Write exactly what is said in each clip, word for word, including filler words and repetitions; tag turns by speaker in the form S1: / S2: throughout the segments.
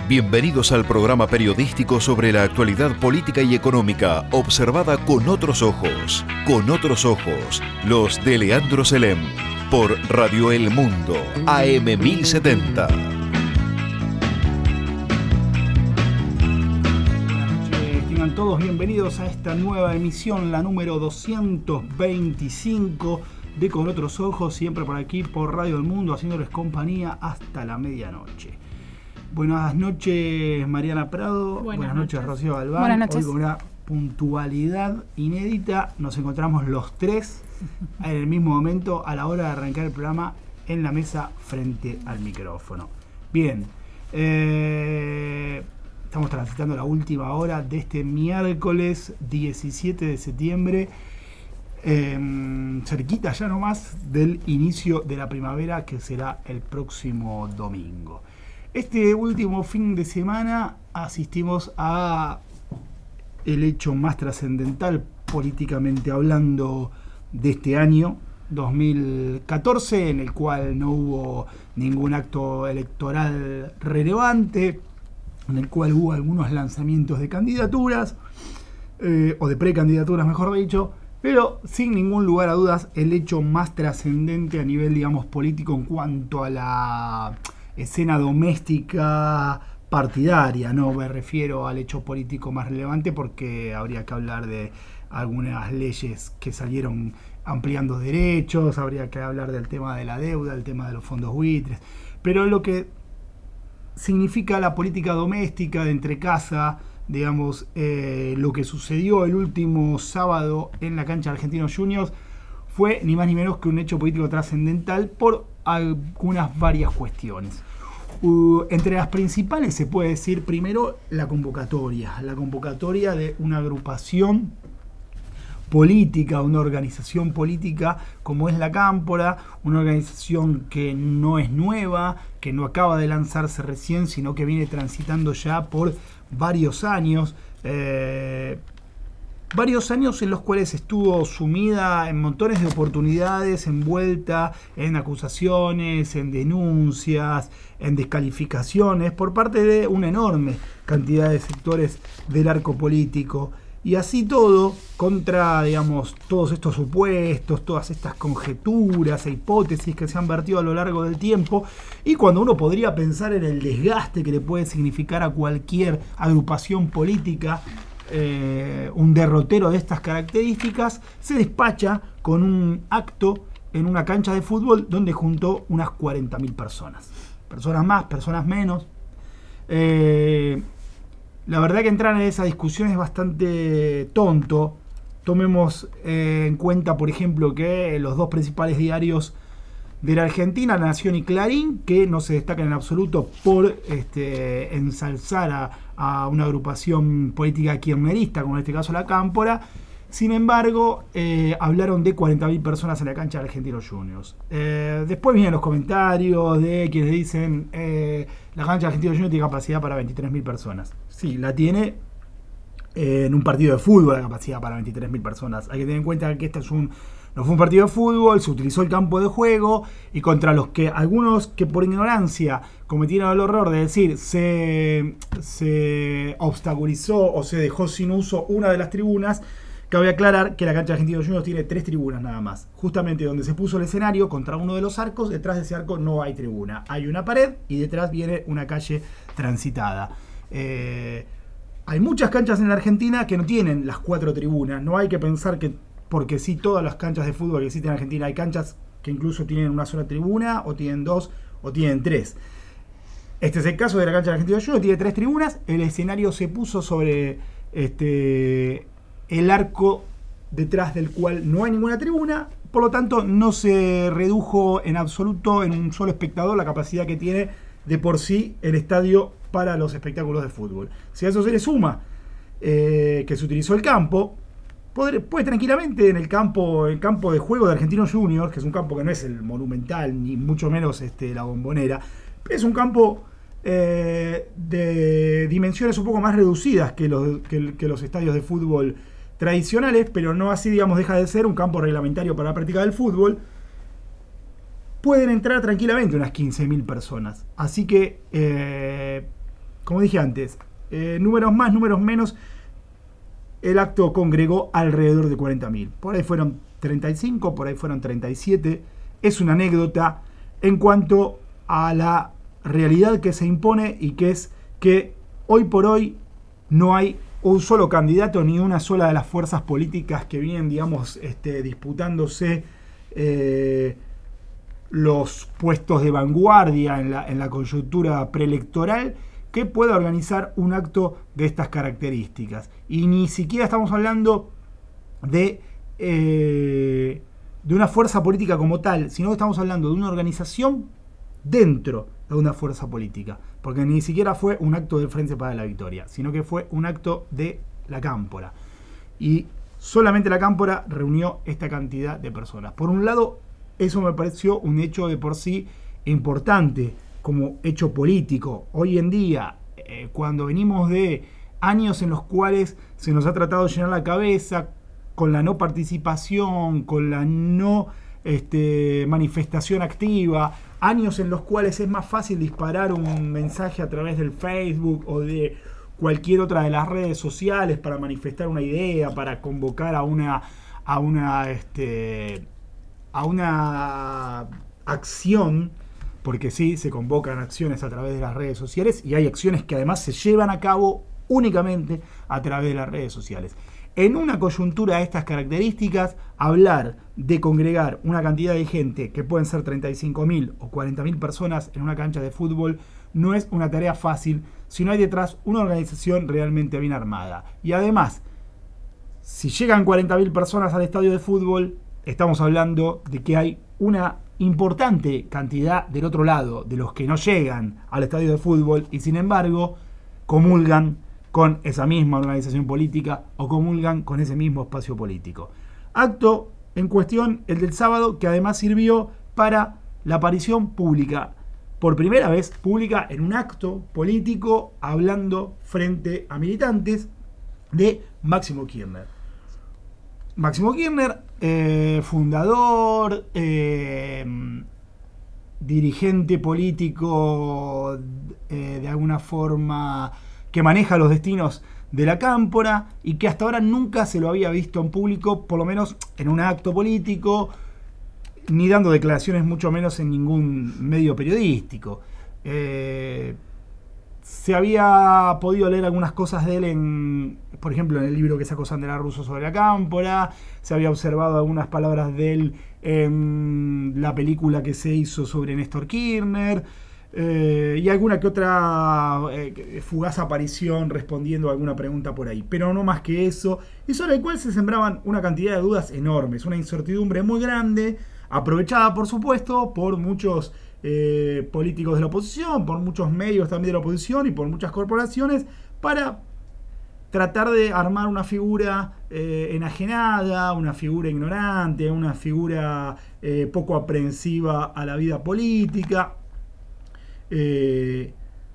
S1: Bienvenidos al programa periodístico sobre la actualidad política y económica, observada con otros ojos. Con otros ojos, los de Leandro Selem, por Radio El Mundo, A M mil setenta.
S2: Todos bienvenidos a esta nueva emisión, la número doscientos veinticinco de Con Otros Ojos, siempre por aquí por Radio El Mundo, haciéndoles compañía hasta la medianoche. Buenas noches, Mariana Prado.
S3: Buenas,
S2: Buenas noches,
S3: noches,
S2: Rocío Galván.
S3: Buenas noches.
S2: Hoy con una puntualidad inédita nos encontramos los tres en el mismo momento a la hora de arrancar el programa en la mesa frente al micrófono. Bien, eh... estamos transitando la última hora de este miércoles diecisiete de septiembre, eh, cerquita ya nomás del inicio de la primavera, que será el próximo domingo. Este último fin de semana asistimos a el hecho más trascendental políticamente hablando de este año dos mil catorce, en el cual no hubo ningún acto electoral relevante, en el cual hubo algunos lanzamientos de candidaturas, eh, o de precandidaturas mejor dicho, pero sin ningún lugar a dudas el hecho más trascendente a nivel, digamos, político en cuanto a la escena doméstica partidaria. No me refiero al hecho político más relevante porque habría que hablar de algunas leyes que salieron ampliando derechos, habría que hablar del tema de la deuda, el tema de los fondos buitres, pero lo que significa la política doméstica de entrecasa, digamos, eh, lo que sucedió el último sábado en la cancha de Argentinos Juniors fue ni más ni menos que un hecho político trascendental por algunas varias cuestiones. Uh, entre las principales se puede decir primero la convocatoria, la convocatoria de una agrupación política, una organización política como es la Cámpora, una organización que no es nueva, que no acaba de lanzarse recién, sino que viene transitando ya por varios años, eh, varios años en los cuales estuvo sumida en montones de oportunidades, envuelta en acusaciones, en denuncias, en descalificaciones por parte de una enorme cantidad de sectores del arco político. Y así todo, contra, digamos, todos estos supuestos, todas estas conjeturas e hipótesis que se han vertido a lo largo del tiempo, y cuando uno podría pensar en el desgaste que le puede significar a cualquier agrupación política eh, un derrotero de estas características, se despacha con un acto en una cancha de fútbol donde juntó unas cuarenta mil personas. Personas más, personas menos. Eh... La verdad que entrar en esa discusión es bastante tonto. Tomemos eh, en cuenta, por ejemplo, que los dos principales diarios de la Argentina, La Nación y Clarín, que no se destacan en absoluto por este, ensalzar a, a una agrupación política kirchnerista, como en este caso la Cámpora, sin embargo, eh, hablaron de cuarenta mil personas en la cancha de Argentinos Juniors. Eh, después vienen los comentarios de quienes dicen eh, la cancha de Argentinos Juniors tiene capacidad para veintitrés mil personas. Sí, la tiene eh, en un partido de fútbol la capacidad para veintitrés mil personas. Hay que tener en cuenta que este es un, no fue un partido de fútbol, se utilizó el campo de juego, y contra los que algunos que por ignorancia cometieron el horror de decir se, se obstaculizó o se dejó sin uso una de las tribunas. Cabe aclarar que la cancha de Argentinos Juniors tiene tres tribunas nada más. Justamente donde se puso el escenario, contra uno de los arcos, detrás de ese arco no hay tribuna. Hay una pared y detrás viene una calle transitada. Eh, hay muchas canchas en la Argentina que no tienen las cuatro tribunas. No hay que pensar que, porque sí, todas las canchas de fútbol que existen en Argentina, hay canchas que incluso tienen una sola tribuna, o tienen dos, o tienen tres. Este es el caso de la cancha de Argentinos Juniors, tiene tres tribunas. El escenario se puso sobre este... el arco detrás del cual no hay ninguna tribuna, por lo tanto no se redujo en absoluto en un solo espectador la capacidad que tiene de por sí el estadio para los espectáculos de fútbol. Si a eso se le suma eh, que se utilizó el campo, puede, puede tranquilamente en el campo, el campo de juego de Argentinos Juniors, que es un campo que no es el Monumental, ni mucho menos este, la Bombonera, es un campo eh, de dimensiones un poco más reducidas que los, que, que los estadios de fútbol tradicionales, pero no así, digamos, deja de ser un campo reglamentario para la práctica del fútbol. Pueden entrar tranquilamente unas quince mil personas. Así que, eh, como dije antes, eh, números más, números menos, el acto congregó alrededor de cuarenta mil. Por ahí fueron treinta y cinco, por ahí fueron treinta y siete. Es una anécdota en cuanto a la realidad que se impone, y que es que hoy por hoy no hay un solo candidato ni una sola de las fuerzas políticas que vienen, digamos, este, disputándose eh, los puestos de vanguardia en la, en la coyuntura preelectoral, que pueda organizar un acto de estas características. Y ni siquiera estamos hablando de, eh, de una fuerza política como tal, sino que estamos hablando de una organización dentro de una fuerza política, porque ni siquiera fue un acto del Frente para la Victoria, sino que fue un acto de la Cámpora, y solamente la Cámpora reunió esta cantidad de personas. Por un lado, eso me pareció un hecho de por sí importante como hecho político. Hoy en día, eh, cuando venimos de años en los cuales se nos ha tratado de llenar la cabeza con la no participación, con la no este, manifestación activa, años en los cuales es más fácil disparar un mensaje a través del Facebook o de cualquier otra de las redes sociales para manifestar una idea, para convocar a una a una este a una acción, porque sí, se convocan acciones a través de las redes sociales, y hay acciones que además se llevan a cabo únicamente a través de las redes sociales. En una coyuntura de estas características, hablar de congregar una cantidad de gente, que pueden ser treinta y cinco mil o cuarenta mil personas en una cancha de fútbol, no es una tarea fácil si no hay detrás una organización realmente bien armada. Y además, si llegan cuarenta mil personas al estadio de fútbol, estamos hablando de que hay una importante cantidad del otro lado, de los que no llegan al estadio de fútbol y sin embargo comulgan con esa misma organización política o comulgan con ese mismo espacio político. Acto en cuestión, el del sábado, que además sirvió para la aparición pública, por primera vez pública en un acto político, hablando frente a militantes, de Máximo Kirchner. Máximo Kirchner, eh, fundador, eh, dirigente político, eh, de alguna forma que maneja los destinos de la Cámpora, y que hasta ahora nunca se lo había visto en público, por lo menos en un acto político, ni dando declaraciones, mucho menos en ningún medio periodístico. Eh, se había podido leer algunas cosas de él, en, por ejemplo, en el libro que sacó Sandra Russo sobre la Cámpora, se había observado algunas palabras de él en la película que se hizo sobre Néstor Kirchner, eh, y alguna que otra eh, fugaz aparición respondiendo a alguna pregunta por ahí, pero no más que eso, y sobre el cual se sembraban una cantidad de dudas enormes, una incertidumbre muy grande, aprovechada por supuesto por muchos eh, políticos de la oposición, por muchos medios también de la oposición y por muchas corporaciones, para tratar de armar una figura eh, enajenada, una figura ignorante, una figura eh, poco aprehensiva a la vida política. Eh,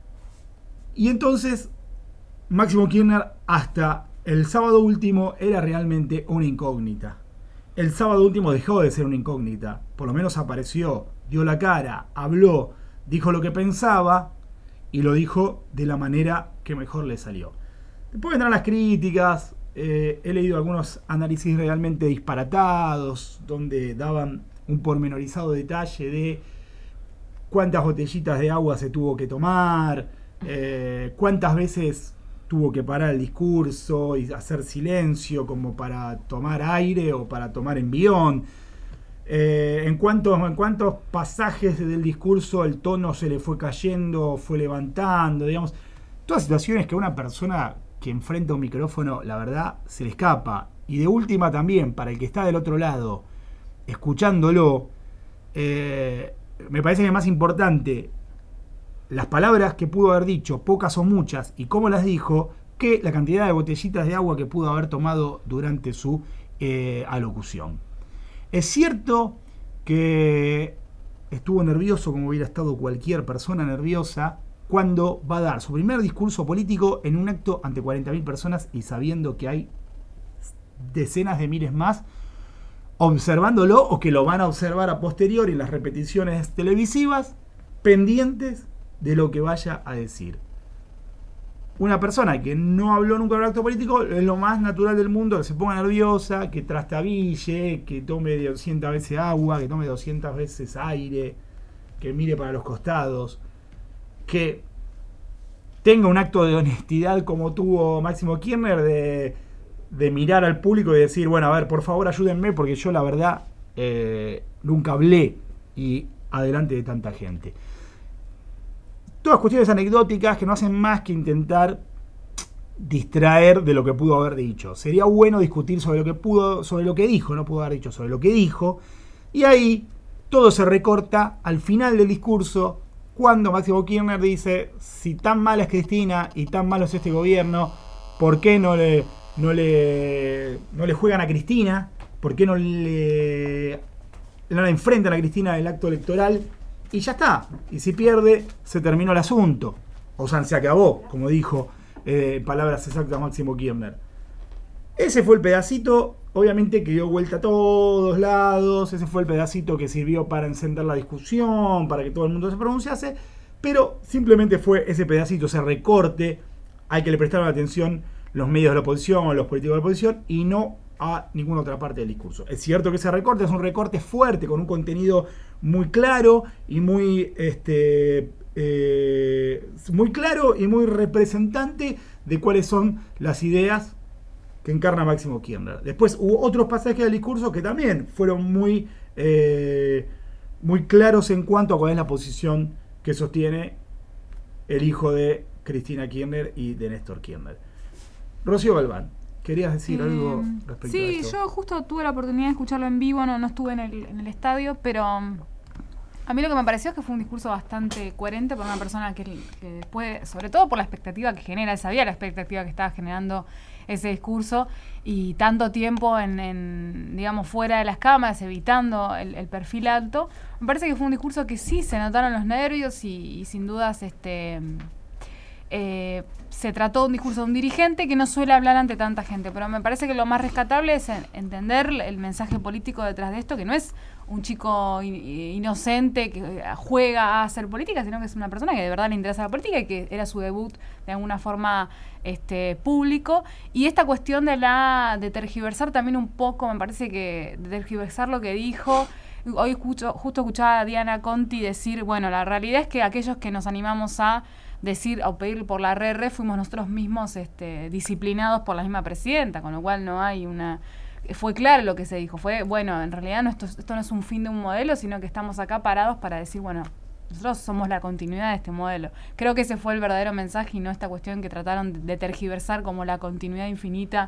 S2: y entonces Máximo Kirchner hasta el sábado último era realmente una incógnita. El sábado último dejó de ser una incógnita, por lo menos apareció, dio la cara, habló, dijo lo que pensaba y lo dijo de la manera que mejor le salió. Después vendrán las críticas, eh, he leído algunos análisis realmente disparatados, donde daban un pormenorizado detalle de cuántas botellitas de agua se tuvo que tomar, eh, cuántas veces tuvo que parar el discurso y hacer silencio como para tomar aire o para tomar envión, eh, en, cuántos, en cuántos pasajes del discurso el tono se le fue cayendo, fue levantando, digamos, todas situaciones que a una persona que enfrenta un micrófono, la verdad, se le escapa. Y de última también, para el que está del otro lado, escuchándolo, eh, me parece que es más importante las palabras que pudo haber dicho, pocas o muchas, y cómo las dijo, que la cantidad de botellitas de agua que pudo haber tomado durante su eh, alocución. Es cierto que estuvo nervioso, como hubiera estado cualquier persona nerviosa, cuando va a dar su primer discurso político en un acto ante cuarenta mil personas y sabiendo que hay decenas de miles más observándolo o que lo van a observar a posteriori en las repeticiones televisivas, pendientes de lo que vaya a decir. una persona que no habló nunca de un acto político es lo más natural del mundo, que se ponga nerviosa, que trastabille, que tome doscientas veces agua, que tome doscientas veces aire, que mire para los costados, que tenga un acto de honestidad como tuvo Máximo Kirchner de, de mirar al público y decir, bueno, a ver, por favor ayúdenme porque yo la verdad eh, nunca hablé y adelante de tanta gente. Todas cuestiones anecdóticas que no hacen más que intentar distraer de lo que pudo haber dicho. Sería bueno discutir sobre lo que pudo, sobre lo que dijo, no pudo haber dicho, sobre lo que dijo, y ahí todo se recorta al final del discurso, cuando Máximo Kirchner dice, si tan mala es Cristina y tan malo es este gobierno, ¿por qué no le, no le, no le juegan a Cristina? ¿Por qué no le, no la enfrentan a Cristina en el acto electoral? Y ya está. Y si pierde, se terminó el asunto. O sea, se acabó, como dijo eh, palabras exactas Máximo Kirchner. Ese fue el pedacito, obviamente, que dio vuelta a todos lados. Ese fue el pedacito que sirvió para encender la discusión, para que todo el mundo se pronunciase. Pero simplemente fue ese pedacito, ese recorte al que le prestaron atención los medios de la oposición, los políticos de la oposición, y no a ninguna otra parte del discurso. Es cierto que ese recorte es un recorte fuerte, con un contenido muy claro y muy este eh, muy claro y muy representante de cuáles son las ideas que encarna Máximo Kirchner. Después hubo otros pasajes del discurso que también fueron muy eh, muy claros en cuanto a cuál es la posición que sostiene el hijo de Cristina Kirchner y de Néstor Kirchner. Rocío Galván, ¿querías decir eh, algo respecto
S3: sí,
S2: a esto?
S3: Sí, yo justo tuve la oportunidad de escucharlo en vivo, no, no estuve en el, en el estadio, pero um, a mí lo que me pareció es que fue un discurso bastante coherente por una persona que, que después, sobre todo por la expectativa que genera, él sabía la expectativa que estaba generando ese discurso y tanto tiempo en, en digamos, fuera de las cámaras, evitando el, el perfil alto. Me parece que fue un discurso que sí se notaron los nervios y, y sin dudas este... Eh, se trató de un discurso de un dirigente que no suele hablar ante tanta gente, pero me parece que lo más rescatable es entender el mensaje político detrás de esto, que no es un chico in- inocente que juega a hacer política, sino que es una persona que de verdad le interesa la política y que era su debut de alguna forma este, público. Y esta cuestión de la de tergiversar también un poco, me parece que de tergiversar lo que dijo. Hoy escucho, justo escuchaba a Diana Conti decir, bueno, la realidad es que aquellos que nos animamos a decir o pedir por la R R fuimos nosotros mismos este, disciplinados por la misma presidenta, con lo cual no hay una... Fue claro lo que se dijo, fue, bueno, en realidad no, esto, esto no es un fin de un modelo, sino que estamos acá parados para decir, bueno, nosotros somos la continuidad de este modelo. Creo que ese fue el verdadero mensaje y no esta cuestión que trataron de tergiversar como la continuidad infinita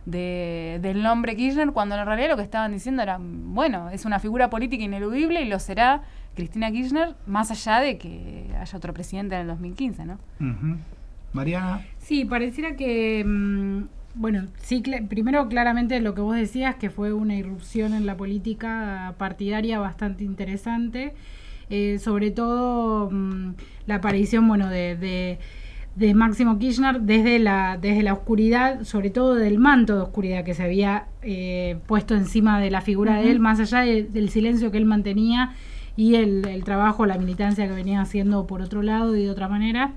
S3: de, del nombre Kirchner, cuando en realidad lo que estaban diciendo era, bueno, es una figura política ineludible y lo será Cristina Kirchner, más allá de que haya otro presidente en el dos mil quince, ¿no?
S2: Uh-huh. Mariana.
S4: Sí, pareciera que, mmm, bueno, sí, cl- primero claramente lo que vos decías, que fue una irrupción en la política partidaria bastante interesante, eh, sobre todo mmm, la aparición, bueno, de... de de Máximo Kirchner desde la desde la oscuridad, sobre todo del manto de oscuridad que se había eh, puesto encima de la figura uh-huh. de él, más allá de, del silencio que él mantenía y el, el trabajo, la militancia que venía haciendo por otro lado y de otra manera.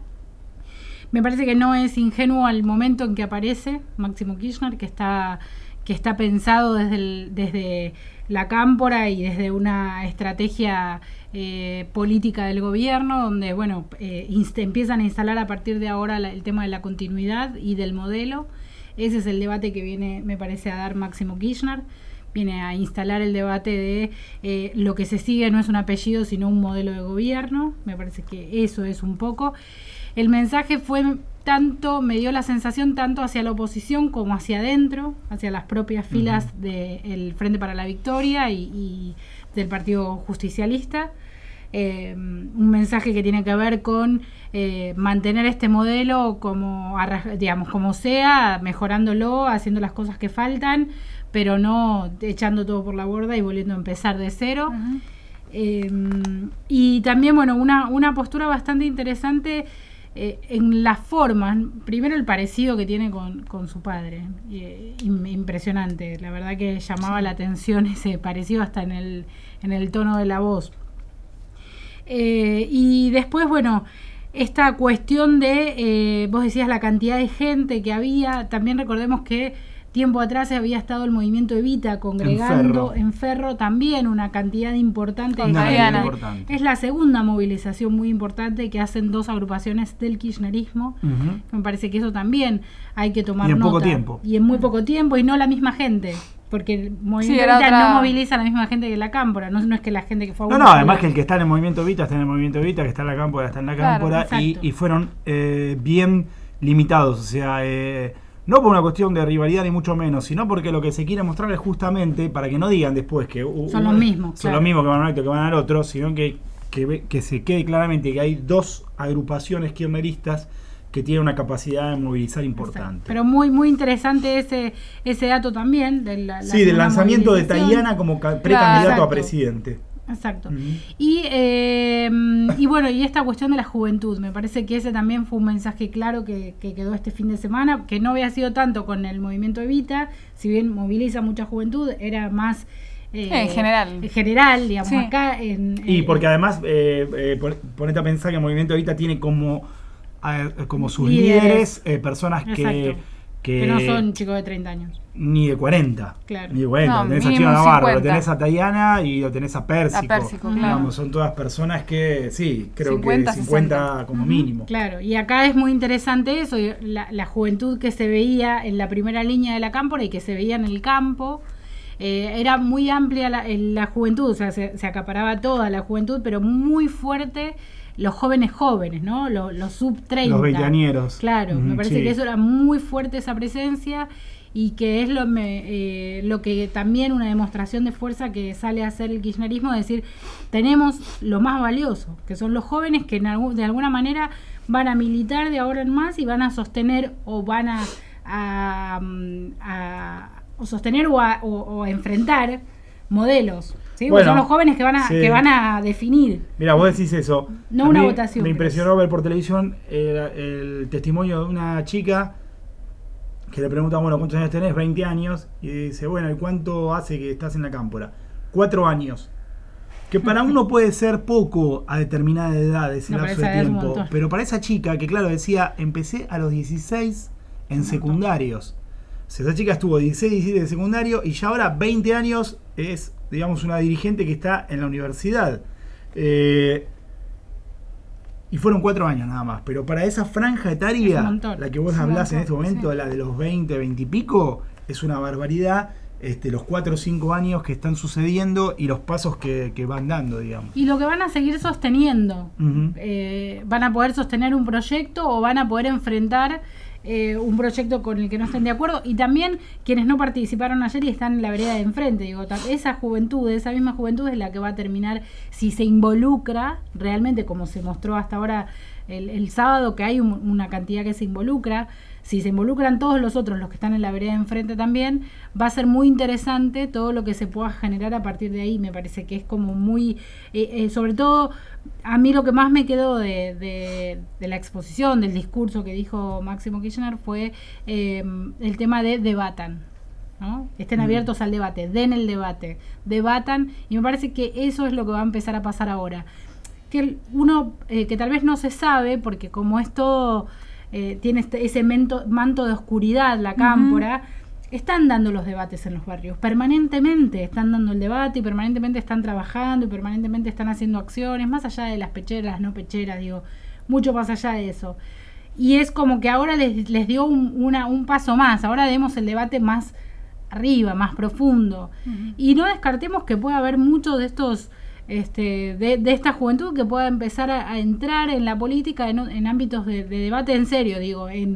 S4: Me parece que no es ingenuo al momento en que aparece Máximo Kirchner, que está que está pensado desde el, desde la cámpora y desde una estrategia eh, política del gobierno, donde bueno eh, inst- empiezan a instalar a partir de ahora la, el tema de la continuidad y del modelo. Ese es el debate que viene, me parece, a dar Máximo Kirchner. Viene a instalar el debate de eh, lo que se sigue no es un apellido, sino un modelo de gobierno. Me parece que eso es un poco. El mensaje fue tanto, me dio la sensación tanto hacia la oposición como hacia adentro, hacia las propias filas uh-huh. del Frente para la Victoria y, y del Partido Justicialista. Eh, un mensaje que tiene que ver con eh, mantener este modelo como, digamos, como sea, mejorándolo, haciendo las cosas que faltan, pero no echando todo por la borda y volviendo a empezar de cero. Uh-huh. Eh, y también, bueno, una, una postura bastante interesante eh, en las formas. Primero, el parecido que tiene con, con su padre. Eh, impresionante. La verdad que llamaba sí. la atención ese parecido hasta en el, en el tono de la voz. Eh, y después, bueno, esta cuestión de, eh, vos decías la cantidad de gente que había, también recordemos que tiempo atrás había estado el movimiento Evita congregando en Ferro, en Ferro también una cantidad importante.
S3: Una
S4: de
S3: importante.
S4: Es la segunda movilización muy importante que hacen dos agrupaciones del kirchnerismo. Uh-huh. Me parece que eso también hay que tomar nota.
S2: Y en nota. poco tiempo.
S4: Y en muy poco tiempo y no la misma gente. Porque el movimiento sí, Evita otra... no moviliza a la misma gente que la Cámpora. No, no es que la gente que fue a
S2: No, no, además que el que está en el movimiento Evita está en el movimiento Evita, que está en la Cámpora está en la Cámpora. Claro, y, y fueron eh, bien limitados. O sea, eh, no por una cuestión de rivalidad ni mucho menos, sino porque lo que se quiere mostrar es justamente para que no digan después que uh,
S4: son los mismos.
S2: Son claro. los mismos que van a un acto, que van al otro, sino que, que, que se quede claramente que hay dos agrupaciones kirchneristas que tiene una capacidad de movilizar importante.
S4: Exacto. Pero muy muy interesante ese ese dato también. De la, la
S2: sí, del lanzamiento de Tayana como ca- precandidato claro. a presidente.
S4: Exacto. Uh-huh. Y, eh, y bueno, y esta cuestión de la juventud, me parece que ese también fue un mensaje claro que, que quedó este fin de semana, que no había sido tanto con el movimiento Evita, si bien moviliza mucha juventud, era más...
S3: Eh, en general.
S4: En general, digamos,
S3: sí.
S4: acá... En,
S2: y eh, porque además, eh, eh, ponete a pensar que el movimiento Evita tiene como... como sus líderes, líderes eh, personas que, que...
S4: Que no son chicos de treinta años.
S2: Ni de cuarenta.
S4: Claro.
S2: Ni de cuarenta.
S3: No,
S2: tenés a Chino Navarro, lo tenés a Tayana y lo tenés a Pérsico.
S3: A Pérsico, claro.
S2: Digamos, son todas personas que, sí, creo
S3: cincuenta,
S2: que cincuenta
S3: sesenta
S2: como
S4: uh-huh.
S2: mínimo.
S4: Claro, y acá es muy interesante eso, la, la juventud que se veía en la primera línea de la Cámpora y que se veía en el campo. Eh, era muy amplia la, la juventud, o sea, se, se acaparaba toda la juventud, pero muy fuerte los jóvenes jóvenes, ¿no? Los, los sub treinta.
S2: Los veinteañeros.
S4: Claro, mm, me parece
S2: sí.
S4: que eso era muy fuerte, esa presencia, y que es lo, me, eh, lo que también una demostración de fuerza que sale a hacer el kirchnerismo, es decir, tenemos lo más valioso, que son los jóvenes que en algún, de alguna manera van a militar de ahora en más y van a sostener o van a, a, a, a sostener o a, o, o a enfrentar modelos. ¿Sí? Bueno, son los jóvenes que van a sí. que van a definir.
S2: Mira, vos decís eso.
S4: No
S2: a
S4: una
S2: mí
S4: votación.
S2: Me impresionó ver por televisión el, el testimonio de una chica que le pregunta, bueno, ¿cuántos años tenés? veinte años. Y dice, bueno, ¿y cuánto hace que estás en la Cámpora? Cuatro años. Que para uno puede ser poco a determinada edad, ese
S4: no,
S2: lapso de tiempo. Pero para esa chica, que claro, decía, empecé a los dieciséis en secundarios. O sea, esa chica estuvo dieciséis, diecisiete de secundario y ya ahora veinte años es, digamos, una dirigente que está en la universidad. Eh, y fueron cuatro años nada más. Pero para esa franja etaria, la que vos hablás en este momento, sí. la de los veinte, veinte y pico, es una barbaridad. Este, los cuatro o cinco años que están sucediendo y los pasos que, que van dando, digamos.
S4: Y lo que van a seguir sosteniendo. Uh-huh. Eh, van a poder sostener un proyecto o van a poder enfrentar Eh, un proyecto con el que no estén de acuerdo, y también quienes no participaron ayer y están en la vereda de enfrente, digo, esa juventud, esa misma juventud es la que va a terminar, si se involucra realmente, como se mostró hasta ahora el, el sábado, que hay un, una cantidad que se involucra, si se involucran todos los otros, los que están en la vereda de enfrente también, va a ser muy interesante todo lo que se pueda generar a partir de ahí. Me parece que es como muy, eh, eh, sobre todo, a mí lo que más me quedó de, de, de la exposición, del discurso que dijo Máximo Kirchner, fue eh, el tema de debatan, ¿no? Estén mm. abiertos al debate, den el debate, debatan, y me parece que eso es lo que va a empezar a pasar ahora. Que uno, eh, que tal vez no se sabe, porque como es todo... Eh, tiene este, ese mento, manto de oscuridad, la Cámpora, uh-huh. están dando los debates en los barrios, permanentemente están dando el debate y permanentemente están trabajando y permanentemente están haciendo acciones, más allá de las pecheras, no pecheras, digo, mucho más allá de eso. Y es como que ahora les, les dio un, una, un paso más, ahora demos el debate más arriba, más profundo. Uh-huh. Y no descartemos que pueda haber muchos de estos... Este, de, de esta juventud que pueda empezar a, a entrar en la política en, en ámbitos de, de debate en serio, digo, en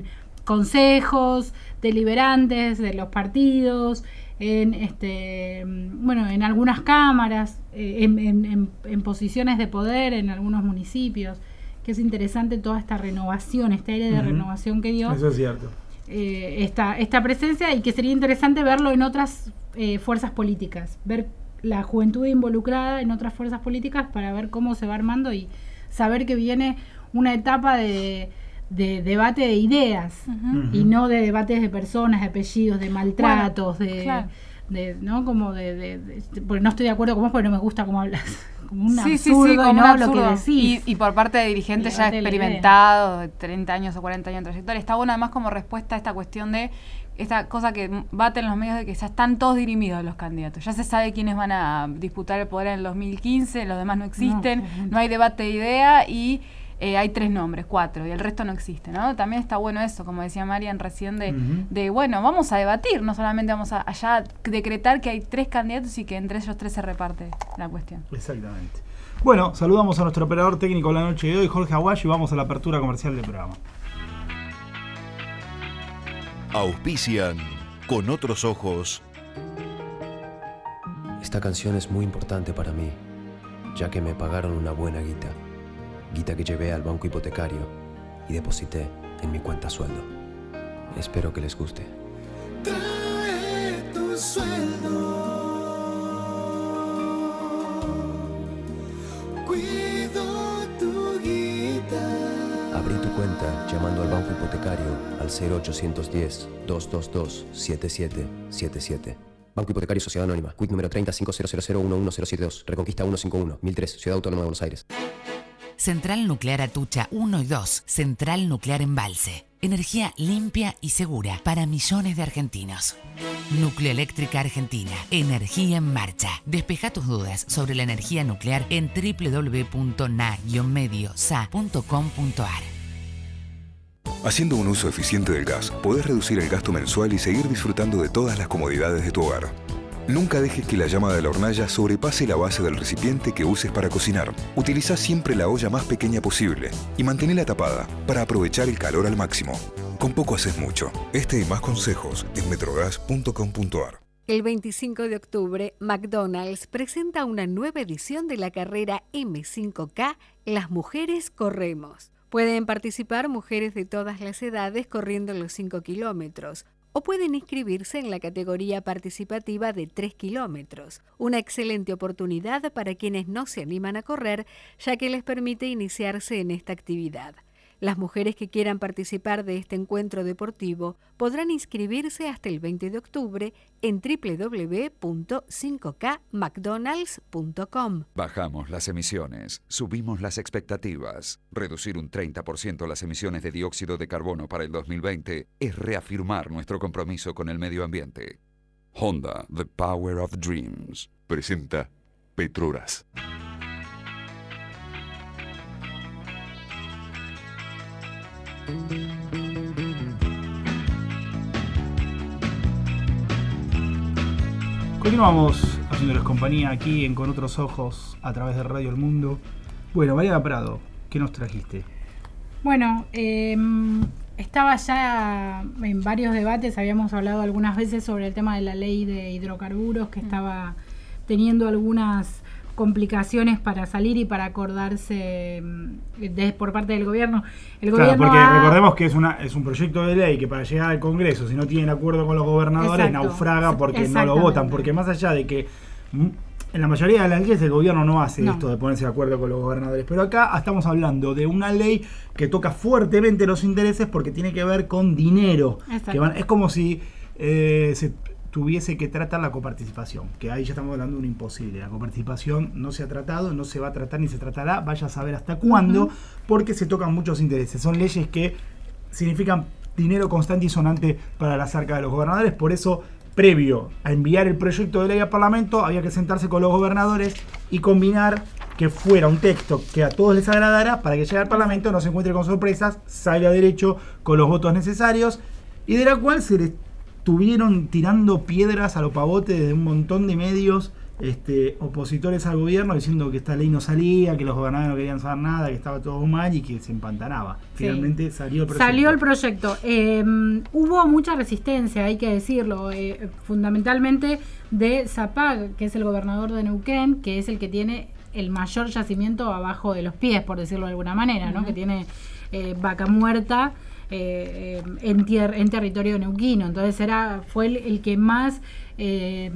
S4: consejos deliberantes de los partidos, en este bueno, en algunas cámaras, eh, en, en, en, en posiciones de poder en algunos municipios, que es interesante toda esta renovación, este aire de uh-huh. renovación que dio.
S2: Eso es cierto.
S4: Eh, esta, esta presencia, y que sería interesante verlo en otras eh, fuerzas políticas, ver la juventud involucrada en otras fuerzas políticas para ver cómo se va armando y saber que viene una etapa de, de debate de ideas uh-huh. y no de debates de personas, de apellidos, de maltratos, bueno, de, claro. de ¿no? Como de, de, de, de, porque no estoy de acuerdo con vos, porque no me gusta cómo hablas. Como un
S3: sí,
S4: absurdo,
S3: sí, sí, como
S4: y no
S3: un
S4: lo que
S3: absurdo.
S4: decís.
S3: Y, y por parte de dirigentes ya experimentados, de treinta años o cuarenta años de trayectoria. Está bueno además como respuesta a esta cuestión de esta cosa que bate en los medios de que ya están todos dirimidos los candidatos. Ya se sabe quiénes van a disputar el poder en el dos mil quince, los demás no existen, no, no hay debate de idea y eh, hay tres nombres, cuatro, y el resto no existe, ¿no? También está bueno eso, como decía Marian recién, de, uh-huh. de bueno, vamos a debatir, no solamente vamos a allá decretar que hay tres candidatos y que entre ellos tres se reparte la cuestión.
S2: Exactamente. Bueno, saludamos a nuestro operador técnico la noche de hoy, Jorge Aguayo, y vamos a la apertura comercial del programa.
S1: Auspician Con Otros Ojos.
S5: Esta canción es muy importante para mí, ya que me pagaron una buena guita. Guita que llevé al banco hipotecario y deposité en mi cuenta sueldo. Espero que les guste.
S6: Trae tu sueldo. Cuido tu guita.
S5: Abrí tu cuenta llamando al banco hipotecario al cero ochocientos diez, doscientos veintidós, setenta y siete setenta y siete. Banco Hipotecario Sociedad Anónima. Quit número treinta, cinco cero cero cero, uno uno cero siete dos. Reconquista ciento cincuenta y uno, mil tres. Ciudad Autónoma de Buenos Aires.
S7: Central Nuclear Atucha uno y dos. Central Nuclear Embalse. Energía limpia y segura para millones de argentinos. Nucleoeléctrica Argentina. Energía en marcha. Despeja tus dudas sobre la energía nuclear en doble u doble u doble u punto na guion medio sa punto com punto a r.
S8: Haciendo un uso eficiente del gas, podés reducir el gasto mensual y seguir disfrutando de todas las comodidades de tu hogar. Nunca dejes que la llama de la hornalla sobrepase la base del recipiente que uses para cocinar. Utiliza siempre la olla más pequeña posible y manténla tapada para aprovechar el calor al máximo. Con poco haces mucho. Este y más consejos en metrogas punto com punto a r.
S9: El veinticinco de octubre, McDonald's presenta una nueva edición de la carrera eme cinco ka Las Mujeres Corremos. Pueden participar mujeres de todas las edades corriendo los cinco kilómetros. O pueden inscribirse en la categoría participativa de tres kilómetros, una excelente oportunidad para quienes no se animan a correr, ya que les permite iniciarse en esta actividad. Las mujeres que quieran participar de este encuentro deportivo podrán inscribirse hasta el veinte de octubre en doble u doble u doble u punto cinco ka mcdonalds punto com.
S10: Bajamos las emisiones, subimos las expectativas. Reducir un treinta por ciento las emisiones de dióxido de carbono para el dos mil veinte es reafirmar nuestro compromiso con el medio ambiente. Honda, The Power of Dreams.
S8: Presenta Petroras.
S2: Continuamos haciéndoles compañía aquí en Con Otros Ojos a través de Radio El Mundo. Bueno, Mariana Prado, ¿qué nos trajiste?
S4: Bueno, eh, estaba ya en varios debates, habíamos hablado algunas veces sobre el tema de la ley de hidrocarburos, que estaba teniendo algunas complicaciones para salir y para acordarse de, por parte del gobierno. El
S2: claro,
S4: gobierno
S2: porque
S4: ha...
S2: recordemos que es una es un proyecto de ley que para llegar al Congreso, si no tienen acuerdo con los gobernadores,
S4: Exacto.
S2: naufraga porque no lo votan. Porque más allá de que en la mayoría de las leyes el gobierno no hace no. esto de ponerse de acuerdo con los gobernadores, pero acá estamos hablando de una ley que toca fuertemente los intereses porque tiene que ver con dinero. Que van, es como si eh, se tuviese que tratar la coparticipación, que ahí ya estamos hablando de un imposible. La coparticipación no se ha tratado, no se va a tratar ni se tratará, vaya a saber hasta cuándo, uh-huh. porque se tocan muchos intereses. Son leyes que significan dinero constante y sonante para las arcas de los gobernadores, por eso, previo a enviar el proyecto de ley al Parlamento, había que sentarse con los gobernadores y combinar que fuera un texto que a todos les agradara para que llegue al Parlamento, no se encuentre con sorpresas, salga derecho con los votos necesarios, y de la cual se les estuvieron tirando piedras a lo pavote de un montón de medios este, opositores al gobierno diciendo que esta ley no salía, que los gobernadores no querían saber nada, que estaba todo mal y que se empantanaba. Finalmente sí. salió el proyecto.
S4: Salió el proyecto. Eh, hubo mucha resistencia, hay que decirlo, eh, fundamentalmente de Zapag, que es el gobernador de Neuquén, que es el que tiene el mayor yacimiento abajo de los pies, por decirlo de alguna manera, ¿no? Uh-huh. Que tiene eh, vaca muerta Eh, en, tier, en territorio neuquino. Entonces era fue el, el que más eh,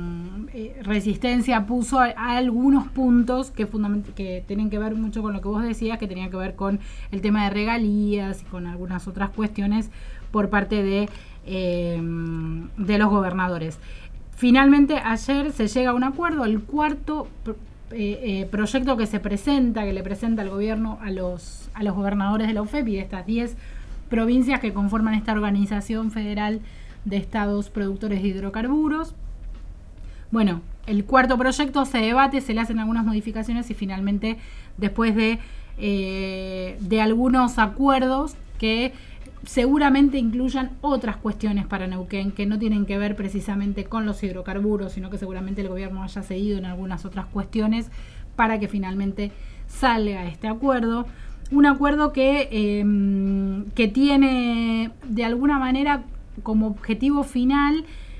S4: resistencia puso a, a algunos puntos que fundament- que tienen que ver mucho con lo que vos decías, que tenían que ver con el tema de regalías y con algunas otras cuestiones por parte de, eh, de los gobernadores. finalmente ayer se llega a un acuerdo, el cuarto eh, eh, proyecto que se presenta, que le presenta el gobierno a los, a los gobernadores de la U F E P y de estas diez provincias que conforman esta Organización Federal de Estados Productores de Hidrocarburos. Bueno, el cuarto proyecto se debate, se le hacen algunas modificaciones y finalmente, después de, eh, de algunos acuerdos que seguramente incluyan otras cuestiones para Neuquén que no tienen que ver precisamente con los hidrocarburos, sino que seguramente el gobierno haya cedido en algunas otras cuestiones para que finalmente salga este acuerdo. Un acuerdo que, eh, que tiene de alguna manera como objetivo final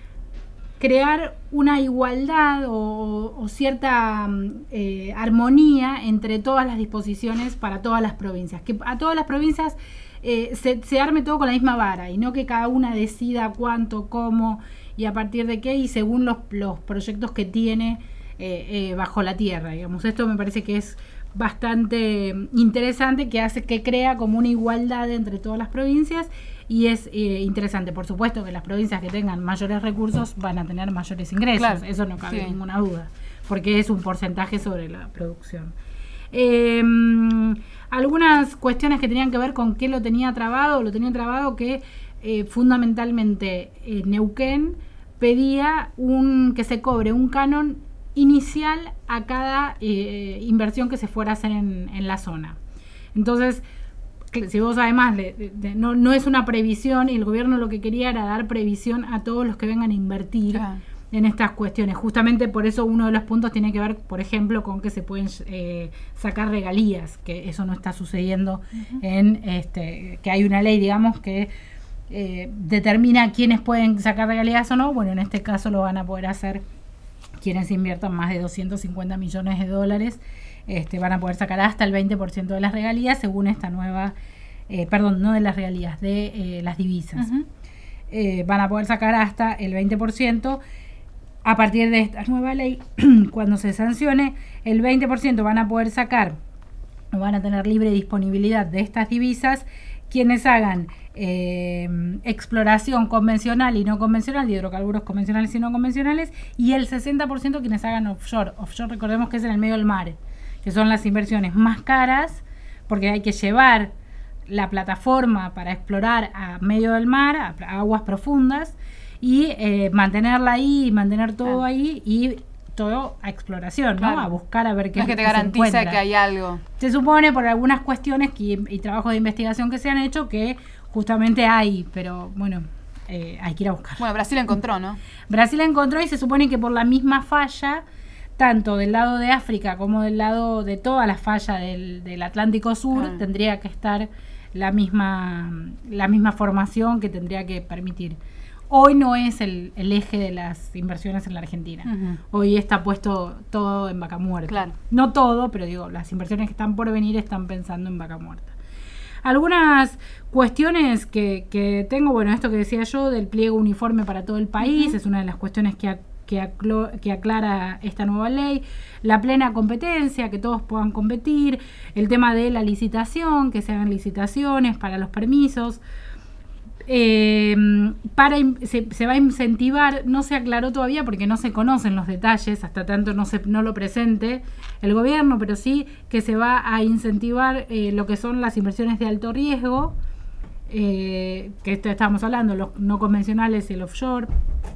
S4: crear una igualdad o, o cierta eh, armonía entre todas las disposiciones para todas las provincias, que a todas las provincias eh, se, se arme todo con la misma vara y no que cada una decida cuánto, cómo y a partir de qué y según los, los proyectos que tiene eh, eh, bajo la tierra, digamos. Esto me parece que es bastante interesante, que hace que crea como una igualdad entre todas las provincias y es eh, interesante. Por supuesto que las provincias que tengan mayores recursos van a tener mayores ingresos, claro, eso no cabe sí. ninguna duda, porque es un porcentaje sobre la producción. Eh, algunas cuestiones que tenían que ver con qué lo tenía trabado, lo tenía trabado que eh, fundamentalmente eh, Neuquén pedía un que se cobre un canon inicial a cada eh, inversión que se fuera a hacer en, en la zona. Entonces, si vos además le, de, de, no, no es una previsión y el gobierno lo que quería era dar previsión a todos los que vengan a invertir ah. en estas cuestiones. Justamente por eso uno de los puntos tiene que ver, por ejemplo, con que se pueden eh, sacar regalías, que eso no está sucediendo uh-huh. en este, que hay una ley, digamos, que eh, determina quiénes pueden sacar regalías o no. Bueno, en este caso lo van a poder hacer quienes inviertan más de doscientos cincuenta millones de dólares. Este, van a poder sacar hasta el veinte por ciento de las regalías según esta nueva, eh, perdón, no de las regalías, de eh, las divisas. Uh-huh. Eh, van a poder sacar hasta el veinte por ciento a partir de esta nueva ley. Cuando se sancione, el veinte por ciento van a poder sacar o van a tener libre disponibilidad de estas divisas quienes hagan eh, exploración convencional y no convencional, de hidrocarburos convencionales y no convencionales, y el sesenta por ciento quienes hagan offshore. Offshore, recordemos que es en el medio del mar, que son las inversiones más caras, porque hay que llevar la plataforma para explorar a medio del mar, a, a aguas profundas, y eh, mantenerla ahí, y mantener todo ah. ahí, y todo a exploración, claro. ¿no? A buscar a ver qué
S3: es que te garantiza que hay algo.
S4: Se supone por algunas cuestiones que, y trabajos de investigación que se han hecho que justamente hay, pero bueno, eh, hay que ir a buscar.
S3: Bueno, Brasil encontró, ¿no?
S4: Brasil encontró y se supone que por la misma falla, tanto del lado de África como del lado de toda la falla del, del Atlántico Sur, ah. tendría que estar la misma, la misma formación que tendría que permitir. Hoy no es el, el eje de las inversiones en la Argentina. Uh-huh. Hoy está puesto todo en vaca muerta.
S3: Claro.
S4: No todo, pero digo, las inversiones que están por venir están pensando en vaca muerta. Algunas cuestiones que, que tengo, bueno, esto que decía yo del pliego uniforme para todo el país, uh-huh. es una de las cuestiones que, que, aclo, que aclara esta nueva ley. La plena competencia, que todos puedan competir. El tema de la licitación, que se hagan licitaciones para los permisos. Eh, para se, se va a incentivar, no se aclaró todavía porque no se conocen los detalles, hasta tanto no se no lo presente el gobierno, pero sí que se va a incentivar eh, lo que son las inversiones de alto riesgo, eh, que esto estamos hablando, los no convencionales y el offshore.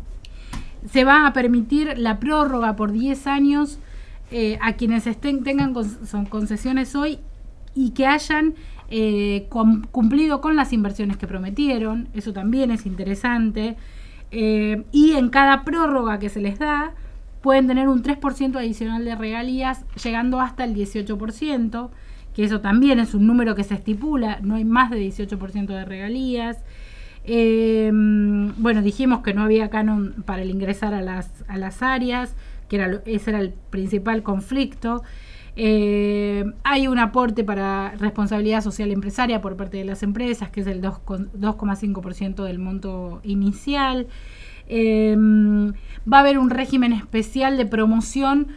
S4: Se va a permitir la prórroga por diez años eh, a quienes estén tengan con, son concesiones hoy y que hayan Eh, com, cumplido con las inversiones que prometieron. Eso también es interesante, eh, y en cada prórroga que se les da pueden tener un tres por ciento adicional de regalías, llegando hasta el dieciocho por ciento, que eso también es un número que se estipula, no hay más de dieciocho por ciento de regalías. Eh, bueno, dijimos que no había canon para el ingresar a las, a las áreas, que era, ese era el principal conflicto. Eh, hay un aporte para responsabilidad social empresaria por parte de las empresas, que es el dos coma cinco por ciento del monto inicial. Eh, va a haber un régimen especial de promoción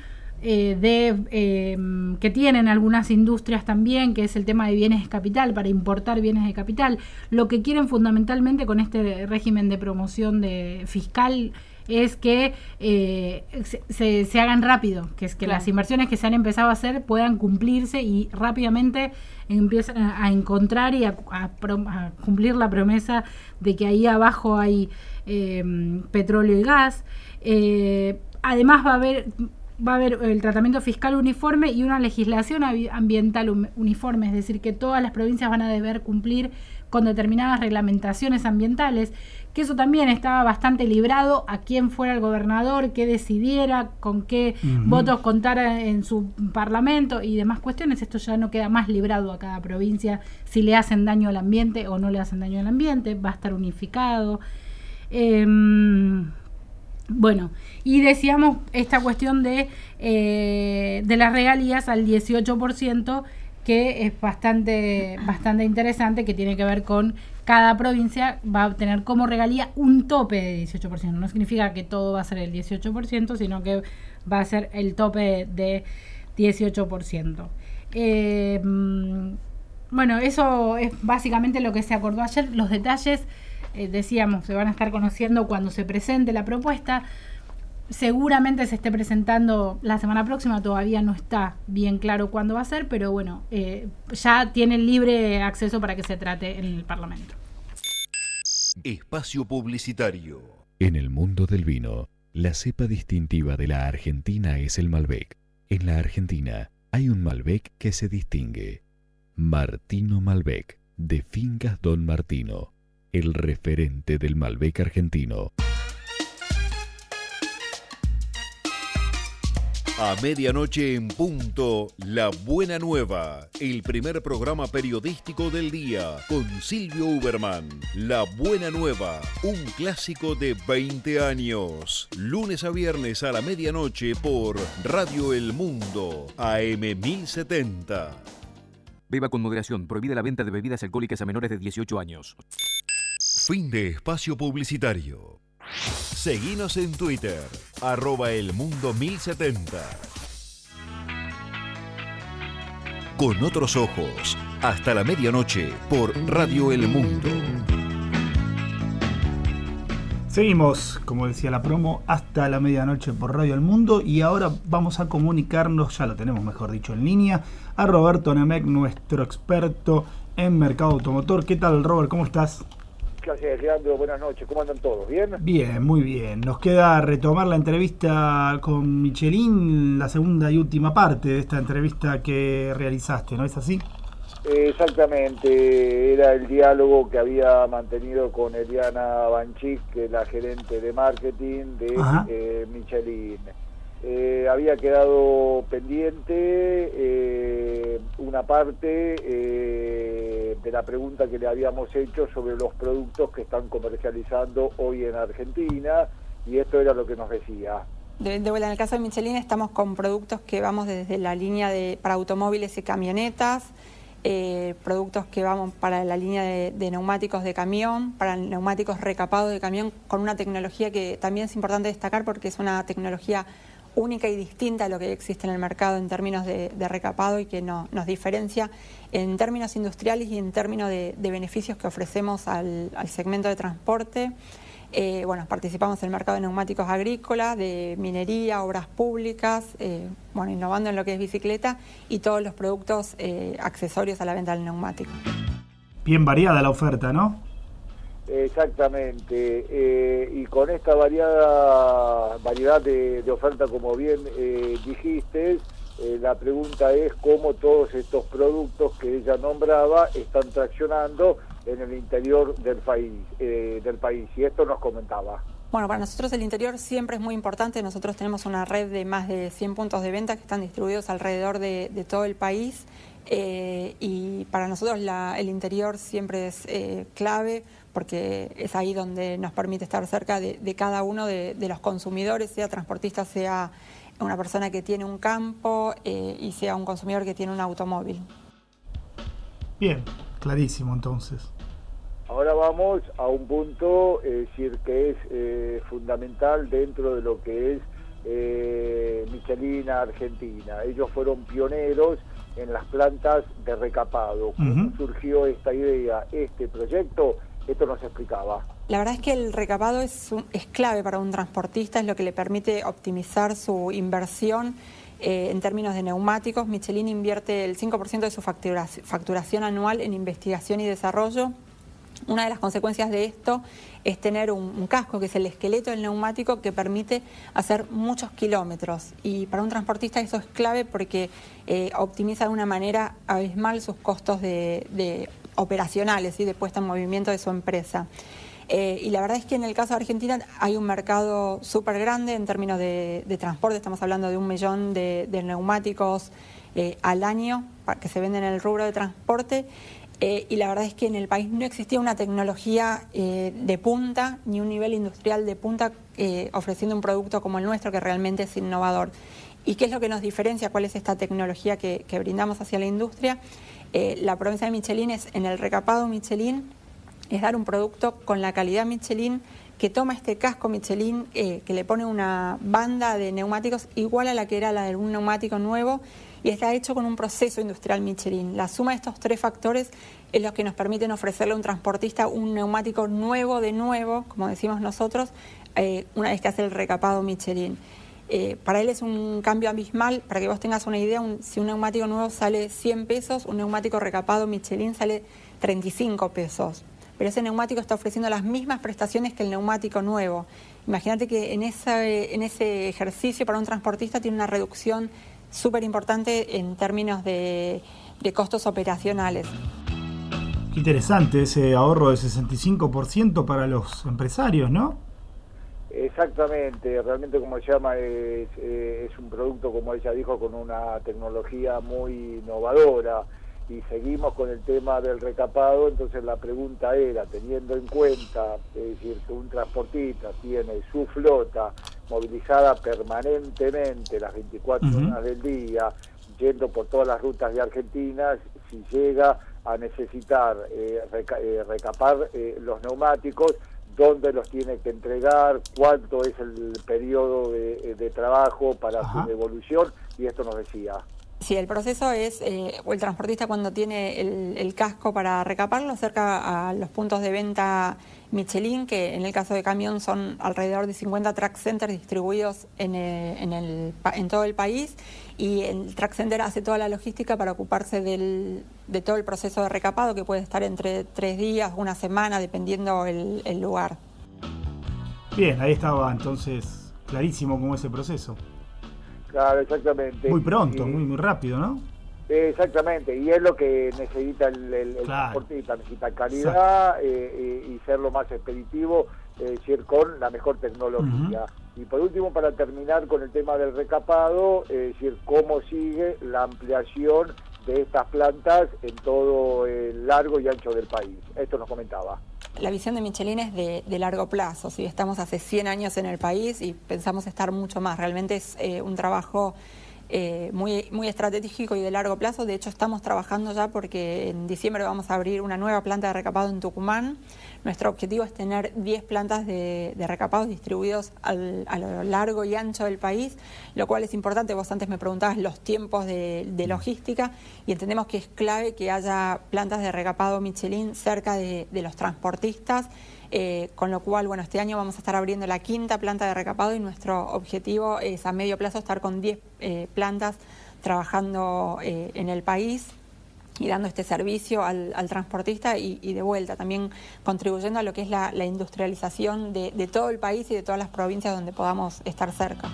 S4: eh, de eh, que tienen algunas industrias también, que es el tema de bienes de capital, para importar bienes de capital. Lo que quieren fundamentalmente con este régimen de promoción de fiscal es que eh, se, se hagan rápido, que es que claro. las inversiones que se han empezado a hacer puedan cumplirse y rápidamente empiezan a, a encontrar y a, a, a cumplir la promesa de que ahí abajo hay eh, petróleo y gas. Eh, además va a haber va a haber el tratamiento fiscal uniforme y una legislación ambiental uniforme, es decir, que todas las provincias van a deber cumplir con determinadas reglamentaciones ambientales, que eso también estaba bastante librado a quién fuera el gobernador, qué decidiera, con qué uh-huh. votos contara en su parlamento y demás cuestiones. Esto ya no queda más librado a cada provincia si le hacen daño al ambiente o no le hacen daño al ambiente, va a estar unificado. Eh, bueno, y decíamos esta cuestión de, eh, de las regalías al dieciocho por ciento, que es bastante, bastante interesante, que tiene que ver con cada provincia va a tener como regalía un tope de dieciocho por ciento. No significa que todo va a ser el dieciocho por ciento, sino que va a ser el tope de dieciocho por ciento. Eh, bueno, eso es básicamente lo que se acordó ayer. Los detalles, eh, decíamos, se van a estar conociendo cuando se presente la propuesta. Seguramente se esté presentando la semana próxima, todavía no está bien claro cuándo va a ser, pero bueno, eh, ya tienen libre acceso para que se trate en el Parlamento.
S1: Espacio publicitario.
S11: En el mundo del vino, la cepa distintiva de la Argentina es el Malbec. En la Argentina hay un Malbec que se distingue. Martino Malbec, de Fincas Don Martino, el referente del Malbec argentino.
S1: A medianoche en punto, La Buena Nueva, el primer programa periodístico del día, con Silvio Uberman. La Buena Nueva, un clásico de veinte años. Lunes a viernes a la medianoche por Radio El Mundo, A M mil setenta.
S12: Beba con moderación, prohibida la venta de bebidas alcohólicas a menores de dieciocho años.
S1: Fin de espacio publicitario. Seguinos en Twitter, arroba el mundo mil setenta. Con otros ojos, hasta la medianoche por Radio El Mundo.
S2: Seguimos, como decía la promo, hasta la medianoche por Radio El Mundo y ahora vamos a comunicarnos, ya lo tenemos mejor dicho en línea, a Roberto Nemec, nuestro experto en mercado automotor. ¿Qué tal, Robert? ¿Cómo estás?
S13: Gracias, Leandro. Buenas noches. ¿Cómo andan todos? ¿Bien?
S2: Bien, muy bien. Nos queda retomar la entrevista con Michelin, la segunda y última parte de esta entrevista que realizaste, ¿no es así?
S13: Exactamente. Era el diálogo que había mantenido con Eliana Banchik, que es la gerente de marketing de eh, Michelin. Eh, había quedado pendiente eh, una parte eh, de la pregunta que le habíamos hecho sobre los productos que están comercializando hoy en Argentina, y esto era lo que nos decía.
S14: De, de vuelta, en el caso de Michelin estamos con productos que vamos desde la línea de para automóviles y camionetas, eh, productos que vamos para la línea de, de neumáticos de camión, para neumáticos recapados de camión, con una tecnología que también es importante destacar porque es una tecnología única y distinta a lo que existe en el mercado en términos de, de recapado y que no, nos diferencia en términos industriales y en términos de, de beneficios que ofrecemos al, al segmento de transporte. Eh, bueno, participamos en el mercado de neumáticos agrícolas, de minería, obras públicas, eh, bueno, innovando en lo que es bicicleta y todos los productos eh, accesorios a la venta del neumático.
S2: Bien variada la oferta, ¿no?
S13: Exactamente, eh, y con esta variada variedad de, de oferta, como bien eh, dijiste, eh, la pregunta es cómo todos estos productos que ella nombraba están traccionando en el interior del país, eh, del país, y esto nos comentaba.
S14: Bueno, para nosotros el interior siempre es muy importante. Nosotros tenemos una red de más de cien puntos de venta que están distribuidos alrededor de, de todo el país, eh, y para nosotros la, el interior siempre es eh, clave, porque es ahí donde nos permite estar cerca de, de cada uno de, de los consumidores, sea transportista, sea una persona que tiene un campo eh, y sea un consumidor que tiene un automóvil.
S2: Bien, clarísimo entonces.
S13: Ahora vamos a un punto, es decir, que es eh, fundamental dentro de lo que es eh, Michelin Argentina. Ellos fueron pioneros en las plantas de recapado. ¿Cómo uh-huh. surgió esta idea, este proyecto? Esto nos explicaba.
S14: La verdad es que el recapado es, un, es clave para un transportista, es lo que le permite optimizar su inversión eh, en términos de neumáticos. Michelin invierte el cinco por ciento de su facturación, facturación anual en investigación y desarrollo. Una de las consecuencias de esto es tener un, un casco, que es el esqueleto del neumático, que permite hacer muchos kilómetros. Y para un transportista eso es clave porque eh, optimiza de una manera abismal sus costos de, de operacionales y de puesta en movimiento de su empresa. Eh, y la verdad es que en el caso de Argentina hay un mercado súper grande en términos de, de transporte. Estamos hablando de un millón de, de neumáticos eh, al año que se venden en el rubro de transporte. Eh, y la verdad es que en el país no existía una tecnología eh, de punta, ni un nivel industrial de punta eh, ofreciendo un producto como el nuestro, que realmente es innovador. ¿Y qué es lo que nos diferencia? ¿Cuál es esta tecnología que, que brindamos hacia la industria? Eh, la promesa de Michelin es, en el recapado Michelin, es dar un producto con la calidad Michelin, que toma este casco Michelin, eh, que le pone una banda de neumáticos igual a la que era la de un neumático nuevo, y está hecho con un proceso industrial Michelin. La suma de estos tres factores es lo que nos permiten ofrecerle a un transportista un neumático nuevo de nuevo, como decimos nosotros, eh, una vez que hace el recapado Michelin. Eh, para él es un cambio abismal. Para que vos tengas una idea, un, si un neumático nuevo sale cien pesos, un neumático recapado Michelin sale treinta y cinco pesos. Pero ese neumático está ofreciendo las mismas prestaciones que el neumático nuevo. Imagínate que en, esa, en ese ejercicio para un transportista tiene una reducción súper importante en términos de, de costos operacionales.
S2: Qué interesante ese ahorro de sesenta y cinco por ciento para los empresarios, ¿no?
S13: Exactamente, realmente como se llama, es, es un producto, como ella dijo, con una tecnología muy innovadora, y seguimos con el tema del recapado. Entonces la pregunta era, teniendo en cuenta, es decir, que un transportista tiene su flota movilizada permanentemente las veinticuatro uh-huh. horas del día, yendo por todas las rutas de Argentina, si llega a necesitar eh, reca- eh, recapar eh, los neumáticos, dónde los tiene que entregar, cuánto es el periodo de, de trabajo para Ajá. su devolución, y esto nos decía.
S14: Sí, el proceso es, eh, el transportista cuando tiene el, el casco para recaparlo, acerca a los puntos de venta Michelin, que en el caso de camión son alrededor de cincuenta track centers distribuidos en, el, en, el, en todo el país, y el track center hace toda la logística para ocuparse del, de todo el proceso de recapado, que puede estar entre tres días, una semana, dependiendo el, el lugar.
S2: Bien, ahí estaba entonces clarísimo cómo es el proceso.
S13: Claro, exactamente.
S2: Muy pronto,
S13: y,
S2: muy muy rápido, ¿no?
S13: Exactamente, y es lo que necesita el, el, el claro. transportista, necesita calidad eh, eh, y ser lo más expeditivo, es decir, con la mejor tecnología. Uh-huh. Y por último, para terminar con el tema del recapado, es decir, cómo sigue la ampliación de estas plantas en todo el largo y ancho del país. Esto nos comentaba.
S14: La visión de Michelin es de, de largo plazo, ¿sí? Estamos hace cien años en el país y pensamos estar mucho más. Realmente es eh, un trabajo eh, muy, muy estratégico y de largo plazo. De hecho, estamos trabajando ya porque en diciembre vamos a abrir una nueva planta de recapado en Tucumán. Nuestro objetivo es tener diez plantas de, de recapados distribuidos al, a lo largo y ancho del país, lo cual es importante. Vos antes me preguntabas los tiempos de, de logística, y entendemos que es clave que haya plantas de recapado Michelin cerca de, de los transportistas, eh, con lo cual, bueno, este año vamos a estar abriendo la quinta planta de recapado, y nuestro objetivo es a medio plazo estar con diez eh, plantas trabajando eh, en el país y dando este servicio al, al transportista, y, y de vuelta también contribuyendo a lo que es la, la industrialización de, de todo el país y de todas las provincias donde podamos estar cerca.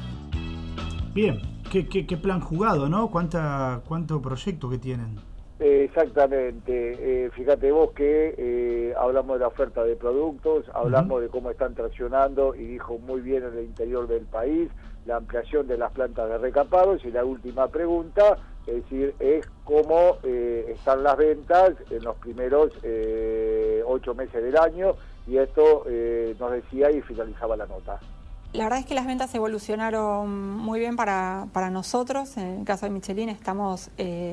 S2: Bien, qué, qué, qué plan jugado, ¿no? ¿Cuánta, cuánto proyecto que tienen?
S13: Eh, exactamente, eh, fíjate vos que eh, hablamos de la oferta de productos, hablamos uh-huh. de cómo están traccionando, y dijo muy bien, en el interior del país, la ampliación de las plantas de recapados. Y la última pregunta, es decir, es cómo eh, están las ventas en los primeros eh, ocho meses del año, y esto eh, nos decía y finalizaba la nota.
S14: La verdad es que las ventas evolucionaron muy bien para, para nosotros. En el caso de Michelin estamos eh,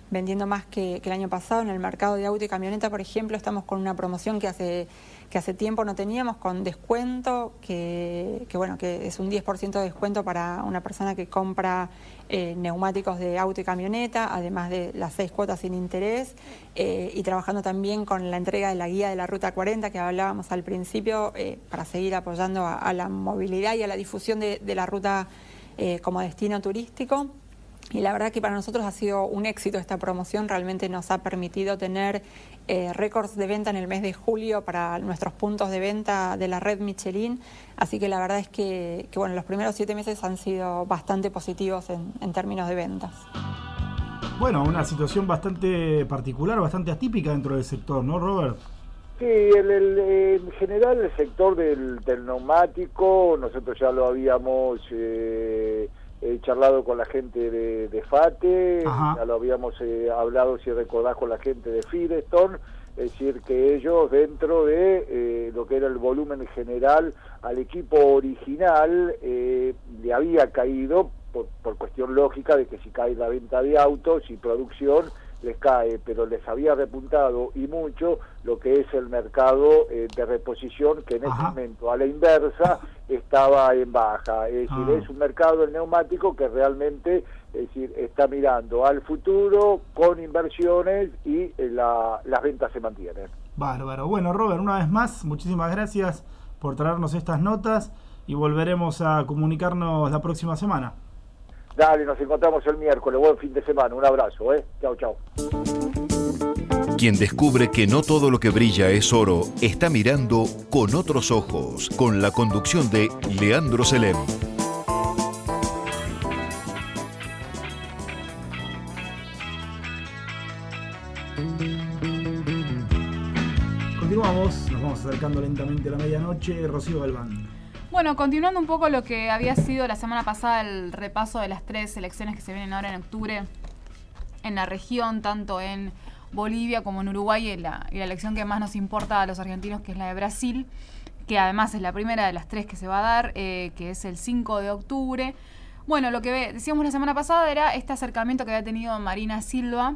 S14: vendiendo más que, que el año pasado. En el mercado de auto y camioneta, por ejemplo, estamos con una promoción que hace, que hace tiempo no teníamos, con descuento, que, que bueno, que es un diez por ciento de descuento para una persona que compra eh, neumáticos de auto y camioneta, además de las seis cuotas sin interés, eh, y trabajando también con la entrega de la guía de la Ruta cuarenta que hablábamos al principio, eh, para seguir apoyando a, a la movilidad y a la difusión de, de la ruta eh, como destino turístico. Y la verdad que para nosotros ha sido un éxito esta promoción, realmente nos ha permitido tener eh, récords de venta en el mes de julio para nuestros puntos de venta de la red Michelin, así que la verdad es que, que bueno, los primeros siete meses han sido bastante positivos en, en términos de ventas.
S2: Bueno, una situación bastante particular, bastante atípica dentro del sector, ¿no, Robert?
S13: Sí, el, el, en general el sector del, del neumático, nosotros ya lo habíamos... Eh, He charlado con la gente de, de FATE, Ajá. ya lo habíamos eh, hablado, si recordás, con la gente de Firestone, es decir, que ellos dentro de eh, lo que era el volumen general al equipo original eh, le había caído, por, por cuestión lógica de que si cae la venta de autos y producción, les cae, pero les había repuntado y mucho lo que es el mercado eh, de reposición, que en Ajá. ese momento a la inversa estaba en baja, es decir, ah. es un mercado el neumático que realmente, es decir, está mirando al futuro con inversiones y eh, la, las ventas se mantienen.
S2: Bárbaro. Bueno, Robert, una vez más, muchísimas gracias por traernos estas notas y volveremos a comunicarnos la próxima semana.
S13: Dale, nos encontramos el miércoles. Buen fin de semana. Un abrazo, ¿eh? Chau, chau.
S1: Quien descubre que no todo lo que brilla es oro, está mirando con otros ojos, con la conducción de Leandro Selem.
S2: Continuamos, nos vamos acercando lentamente a la medianoche. Rocío Galván.
S3: Bueno, continuando un poco lo que había sido la semana pasada el repaso de las tres elecciones que se vienen ahora en octubre en la región, tanto en Bolivia como en Uruguay, y la, y la elección que más nos importa a los argentinos, que es la de Brasil, que además es la primera de las tres que se va a dar, eh, que es el cinco de octubre. Bueno, lo que decíamos la semana pasada era este acercamiento que había tenido Marina Silva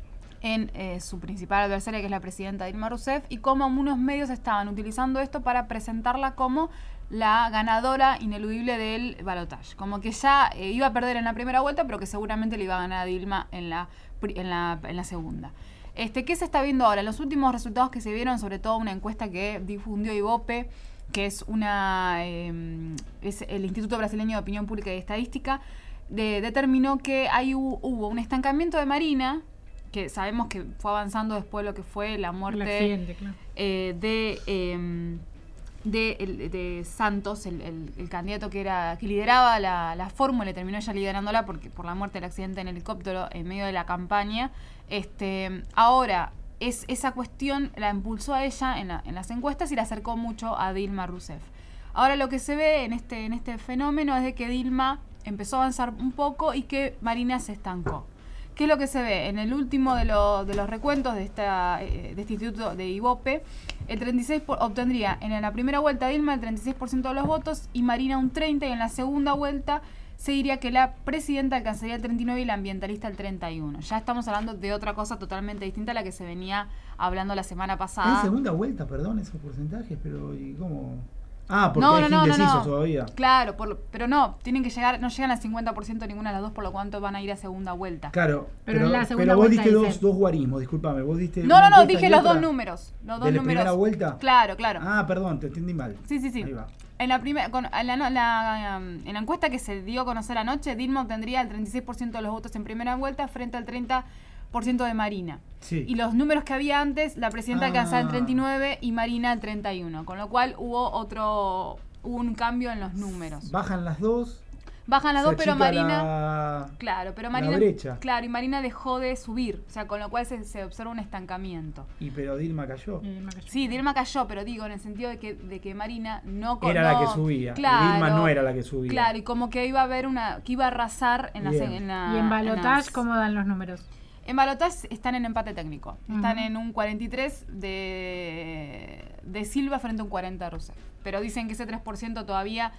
S3: en eh, su principal adversaria, que es la presidenta Dilma Rousseff, y cómo unos medios estaban utilizando esto para presentarla como la ganadora ineludible del balotaje, como que ya eh, iba a perder en la primera vuelta, pero que seguramente le iba a ganar a Dilma en la, en la, en la segunda. Este, ¿qué se está viendo ahora? Los últimos resultados que se vieron, sobre todo una encuesta que difundió Ibope, que es una eh, es el Instituto Brasileño de Opinión Pública y Estadística, de, determinó que hay, hubo un estancamiento de Marina, que sabemos que fue avanzando después de lo que fue la muerte
S4: accidente, claro.
S3: eh, de... Eh, De, el, de Santos, el, el, el candidato que era que lideraba la, la fórmula, y terminó ya liderándola porque por la muerte del accidente en helicóptero en medio de la campaña. Este, ahora, es, esa cuestión la impulsó a ella en, la, en las encuestas y la acercó mucho a Dilma Rousseff. Ahora lo que se ve en este, en este fenómeno es de que Dilma empezó a avanzar un poco y que Marina se estancó. ¿Qué es lo que se ve? En el último de, lo, de los recuentos de, esta, de este instituto de Ibope, el treinta y seis por, obtendría en la primera vuelta Dilma el treinta y seis por ciento de los votos y Marina un treinta por ciento, y en la segunda vuelta se diría que la presidenta alcanzaría el treinta y nueve por ciento y la ambientalista el treinta y uno por ciento. Ya estamos hablando de otra cosa totalmente distinta a la que se venía hablando la semana pasada.
S2: En segunda vuelta, perdón, esos porcentajes, pero ¿y cómo? Ah, porque
S3: no,
S2: hay
S3: no, no,
S2: indecisos
S3: no, no.
S2: todavía.
S3: Claro, por, pero no, tienen que llegar, no llegan al cincuenta por ciento ninguna de las dos, por lo cuanto van a ir a segunda vuelta.
S2: Claro,
S4: pero,
S2: pero,
S4: en la segunda
S2: pero vos
S4: vuelta
S2: diste
S4: dicen...
S2: dos, dos guarismos, discúlpame, vos diste
S3: No, no, no, dije los dos números. Los dos
S2: ¿De la
S3: números.
S2: primera vuelta?
S3: Claro, claro.
S2: Ah, perdón, te entendí mal.
S3: Sí, sí, sí.
S2: Ahí va.
S3: En la, primer, con, en, la, la, en la encuesta que se dio a conocer anoche, Dilma obtendría el treinta y seis por ciento de los votos en primera vuelta frente al treinta por ciento de Marina.
S2: Sí.
S3: Y los números que había antes, la presidenta
S2: Ah.
S3: alcanzaba el treinta y nueve y Marina el treinta y uno, con lo cual hubo otro hubo un cambio en los números.
S2: Bajan las dos.
S3: Bajan las
S2: se
S3: dos, pero
S2: achica
S3: Marina
S2: la-
S3: claro, pero
S2: la
S3: Marina
S2: brecha.
S3: claro, y Marina dejó de subir, o sea, con lo cual se, se observa un estancamiento.
S2: Y pero Dilma cayó.
S3: Sí, Dilma cayó, pero digo, en el sentido de que, de que Marina no...
S2: Era
S3: no,
S2: la que subía.
S3: Claro,
S2: Dilma no era la que subía.
S3: Claro, y como que iba a haber una... que iba a arrasar en, las,
S2: Bien.
S3: en la...
S4: ¿Y en balotaje
S3: las-
S4: cómo dan los números?
S3: En balotaje están en empate técnico. Están
S4: Ujú.
S3: en un cuarenta y tres de, de Silva frente a un cuarenta de Rousseff. Pero dicen que ese tres por ciento todavía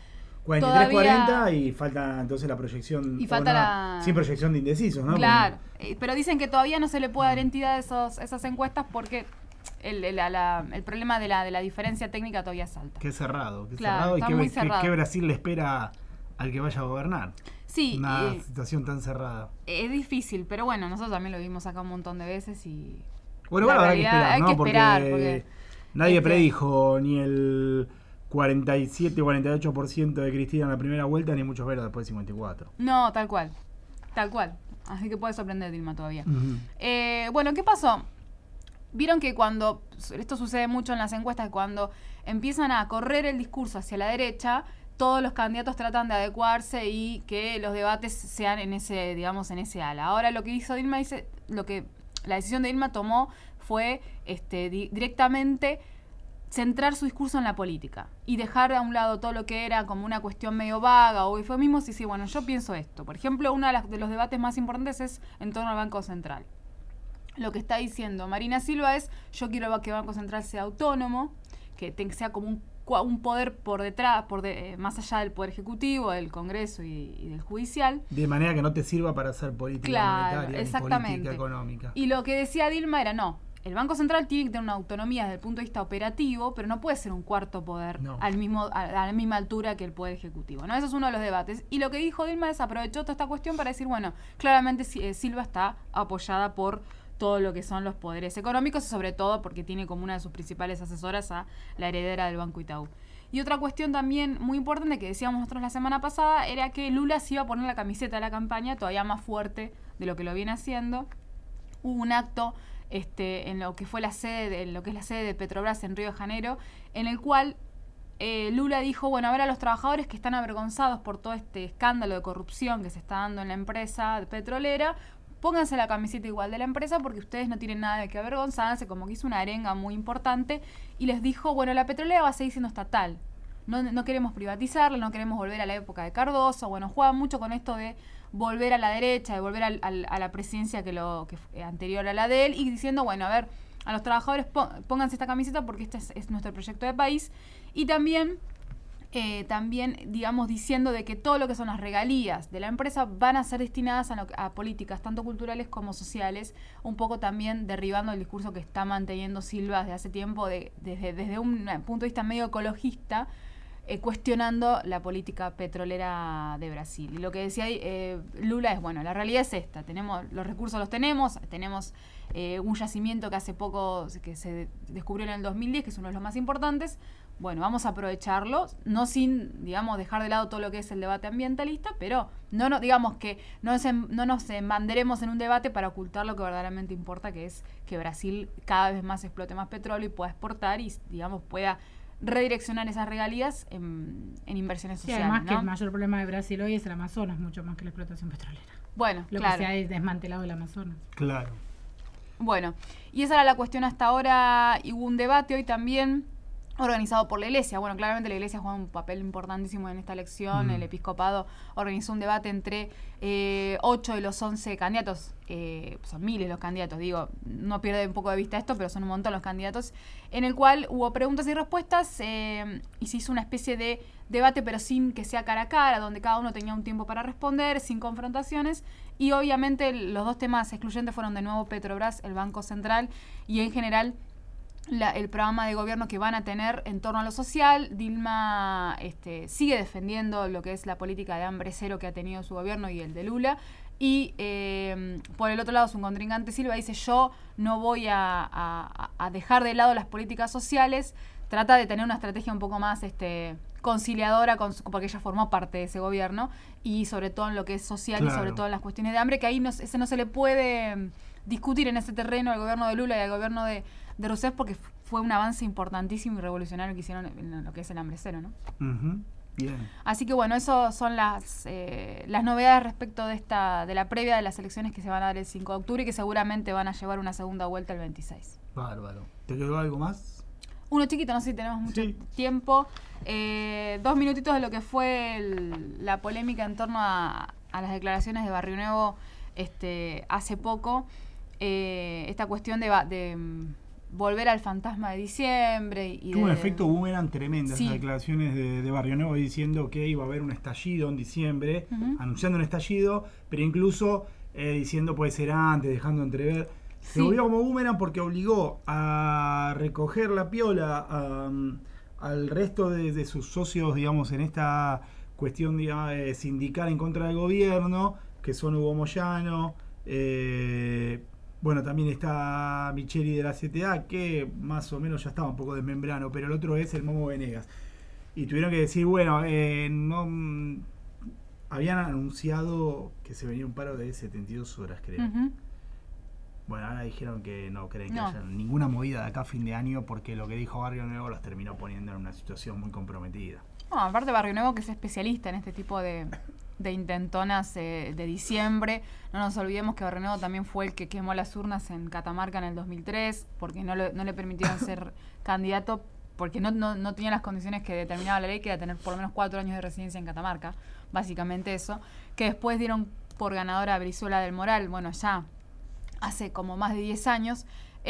S2: cuarenta y tres cuarenta y falta entonces la proyección.
S3: Y falta
S2: una,
S3: la...
S2: Sin proyección de indecisos, ¿no?
S3: Claro, porque... pero dicen que todavía no se le puede dar entidad a esos, esas encuestas porque el, el, la, el problema de la, de la diferencia técnica todavía es alta.
S2: Qué cerrado, qué
S3: claro,
S2: cerrado. Y qué,
S3: muy
S2: qué,
S3: cerrado.
S2: qué Brasil le espera al que vaya a gobernar.
S3: Sí.
S2: Una
S3: eh,
S2: situación tan cerrada.
S3: Es difícil, pero bueno, nosotros también lo vimos acá un montón de veces y...
S2: Bueno, bueno, habrá que esperar,
S3: hay
S2: ¿no?
S3: que esperar,
S2: porque,
S3: porque
S2: nadie
S3: este...
S2: predijo ni el cuarenta y siete, cuarenta y ocho por ciento de Cristina en la primera vuelta, ni muchos menos después de cincuenta y cuatro.
S3: No, tal cual, tal cual. Así que puede sorprender Dilma todavía.
S2: Uh-huh.
S3: eh, bueno, ¿qué pasó? Vieron que cuando, esto sucede mucho en las encuestas, cuando empiezan a correr el discurso hacia la derecha, todos los candidatos tratan de adecuarse y que los debates sean en ese, digamos, en ese ala. Ahora lo que hizo Dilma, dice, lo que la decisión de Dilma tomó fue este, di- directamente centrar su discurso en la política y dejar a un lado todo lo que era como una cuestión medio vaga o eufemismos y decir, bueno, yo pienso esto. Por ejemplo, uno de, las, de los debates más importantes es en torno al Banco Central. Lo que está diciendo Marina Silva es, yo quiero que el Banco Central sea autónomo, que tenga, sea como un un poder por detrás, por de, eh, más allá del Poder Ejecutivo, del Congreso y, y del Judicial.
S2: De manera que no te sirva para hacer política
S3: claro,
S2: monetaria
S3: exactamente.
S2: ni política económica.
S3: Y lo que decía Dilma era, no, el Banco Central tiene que tener una autonomía desde el punto de vista operativo, pero no puede ser un cuarto poder no. al mismo, a, a la misma altura que el Poder Ejecutivo, ¿no? Eso es uno de los debates. Y lo que dijo Dilma es, aprovechó toda esta cuestión para decir, bueno, claramente eh, Silva está apoyada por todo lo que son los poderes económicos y sobre todo porque tiene como una de sus principales asesoras a la heredera del Banco Itaú. Y otra cuestión también muy importante que decíamos nosotros la semana pasada era que Lula se iba a poner la camiseta de la campaña todavía más fuerte de lo que lo viene haciendo. Hubo un acto este, en lo que fue la sede, de, en lo que es la sede de Petrobras en Río de Janeiro, en el cual eh, Lula dijo, bueno, a ver a los trabajadores que están avergonzados por todo este escándalo de corrupción que se está dando en la empresa petrolera, pónganse la camiseta igual de la empresa porque ustedes no tienen nada de que avergonzarse, como que hizo una arenga muy importante y les dijo, bueno, la petrolera va a seguir siendo estatal, no, no queremos privatizarla, no queremos volver a la época de Cardoso, bueno, juega mucho con esto de volver a la derecha, de volver al, al, a la presidencia que lo que fue anterior a la de él y diciendo, bueno, a ver, a los trabajadores pónganse esta camiseta porque este es, es nuestro proyecto de país y también... Eh, también, digamos, diciendo de que todo lo que son las regalías de la empresa van a ser destinadas a, lo, a políticas tanto culturales como sociales, un poco también derribando el discurso que está manteniendo Silva desde hace tiempo, de, desde, desde un punto de vista medio ecologista, eh, cuestionando la política petrolera de Brasil. Y lo que decía eh, Lula es, bueno, la realidad es esta, tenemos los recursos los tenemos, tenemos eh, un yacimiento que hace poco, que se descubrió en el dos mil diez, que es uno de los más importantes. Bueno, vamos a aprovecharlo, no sin, digamos, dejar de lado todo lo que es el debate ambientalista, pero no, no digamos que no, se, no nos embanderemos en un debate para ocultar lo que verdaderamente importa, que es que Brasil cada vez más explote más petróleo y pueda exportar y, digamos, pueda redireccionar esas regalías en, en inversiones
S4: sí,
S3: sociales.
S4: Además,
S3: ¿no?
S4: que el mayor problema de Brasil hoy es el Amazonas, mucho más que la explotación petrolera.
S3: Bueno,
S4: lo
S3: claro.
S4: que se ha desmantelado el Amazonas.
S2: Claro.
S3: Bueno, y esa era la cuestión hasta ahora, y hubo un debate hoy también organizado por la Iglesia. Bueno, claramente la Iglesia juega un papel importantísimo en esta elección. Mm. El episcopado organizó un debate entre eh, ocho de los once candidatos. Eh, son miles los candidatos, digo, no pierde un poco de vista esto, pero son un montón los candidatos, en el cual hubo preguntas y respuestas eh, y se hizo una especie de debate, pero sin que sea cara a cara, donde cada uno tenía un tiempo para responder, sin confrontaciones. Y obviamente los dos temas excluyentes fueron de nuevo Petrobras, el Banco Central y en general La, el programa de gobierno que van a tener en torno a lo social. Dilma este, sigue defendiendo lo que es la política de hambre cero que ha tenido su gobierno y el de Lula. Y eh, por el otro lado su contrincante Silva dice, yo no voy a, a, a dejar de lado las políticas sociales. Trata de tener una estrategia un poco más este, conciliadora, con su, porque ella formó parte de ese gobierno, y sobre todo en lo que es social claro. y sobre todo en las cuestiones de hambre, que ahí no, ese no se le puede discutir en ese terreno al gobierno de Lula y al gobierno de de Rousseff, porque fue un avance importantísimo y revolucionario que hicieron en lo que es el hambre cero, ¿no?
S2: Uh-huh. Bien.
S3: Así que bueno, eso son las eh, las novedades respecto de esta de la previa de las elecciones que se van a dar el cinco de octubre y que seguramente van a llevar una segunda vuelta el veintiséis.
S2: Bárbaro. ¿Te quedó algo más?
S3: Uno chiquito, no sé si tenemos mucho sí. tiempo. Eh, dos minutitos de lo que fue el, la polémica en torno a, a las declaraciones de Barrio Nuevo este, hace poco. Eh, esta cuestión de... de volver al fantasma de diciembre. Y
S2: Tuvo
S3: de...
S2: un efecto boomerang tremendo,
S3: Sí.
S2: esas declaraciones de, de Barrio Nuevo diciendo que iba a haber un estallido en diciembre,
S3: Ujú.
S2: anunciando un estallido, pero incluso eh, diciendo puede ser antes, dejando entrever. Se
S3: Sí.
S2: volvió como boomerang porque obligó a recoger la piola a, al resto de, de sus socios, digamos, en esta cuestión, digamos, eh, sindical en contra del gobierno, que son Hugo Moyano, eh, bueno, también está Micheli de la C T A, que más o menos ya estaba un poco desmembrano, pero el otro es el Momo Venegas. Y tuvieron que decir, bueno, eh, no mm, habían anunciado que se venía un paro de setenta y dos horas, creo.
S3: Ujú.
S2: Bueno, ahora dijeron que no creen que
S3: No.
S2: haya ninguna movida de acá a fin de año, porque lo que dijo Barrio Nuevo los terminó poniendo en una situación muy comprometida.
S3: No, aparte Barrio Nuevo, que es especialista en este tipo de, de intentonas eh, de diciembre. No nos olvidemos que Barrio Nuevo también fue el que quemó las urnas en Catamarca en el dos mil tres, porque no, lo- no le permitieron ser candidato, porque no, no, no tenía las condiciones que determinaba la ley, que era tener por lo menos cuatro años de residencia en Catamarca. Básicamente eso. Que después dieron por ganadora a Brizuela del Moral, bueno, ya hace como más de diez años.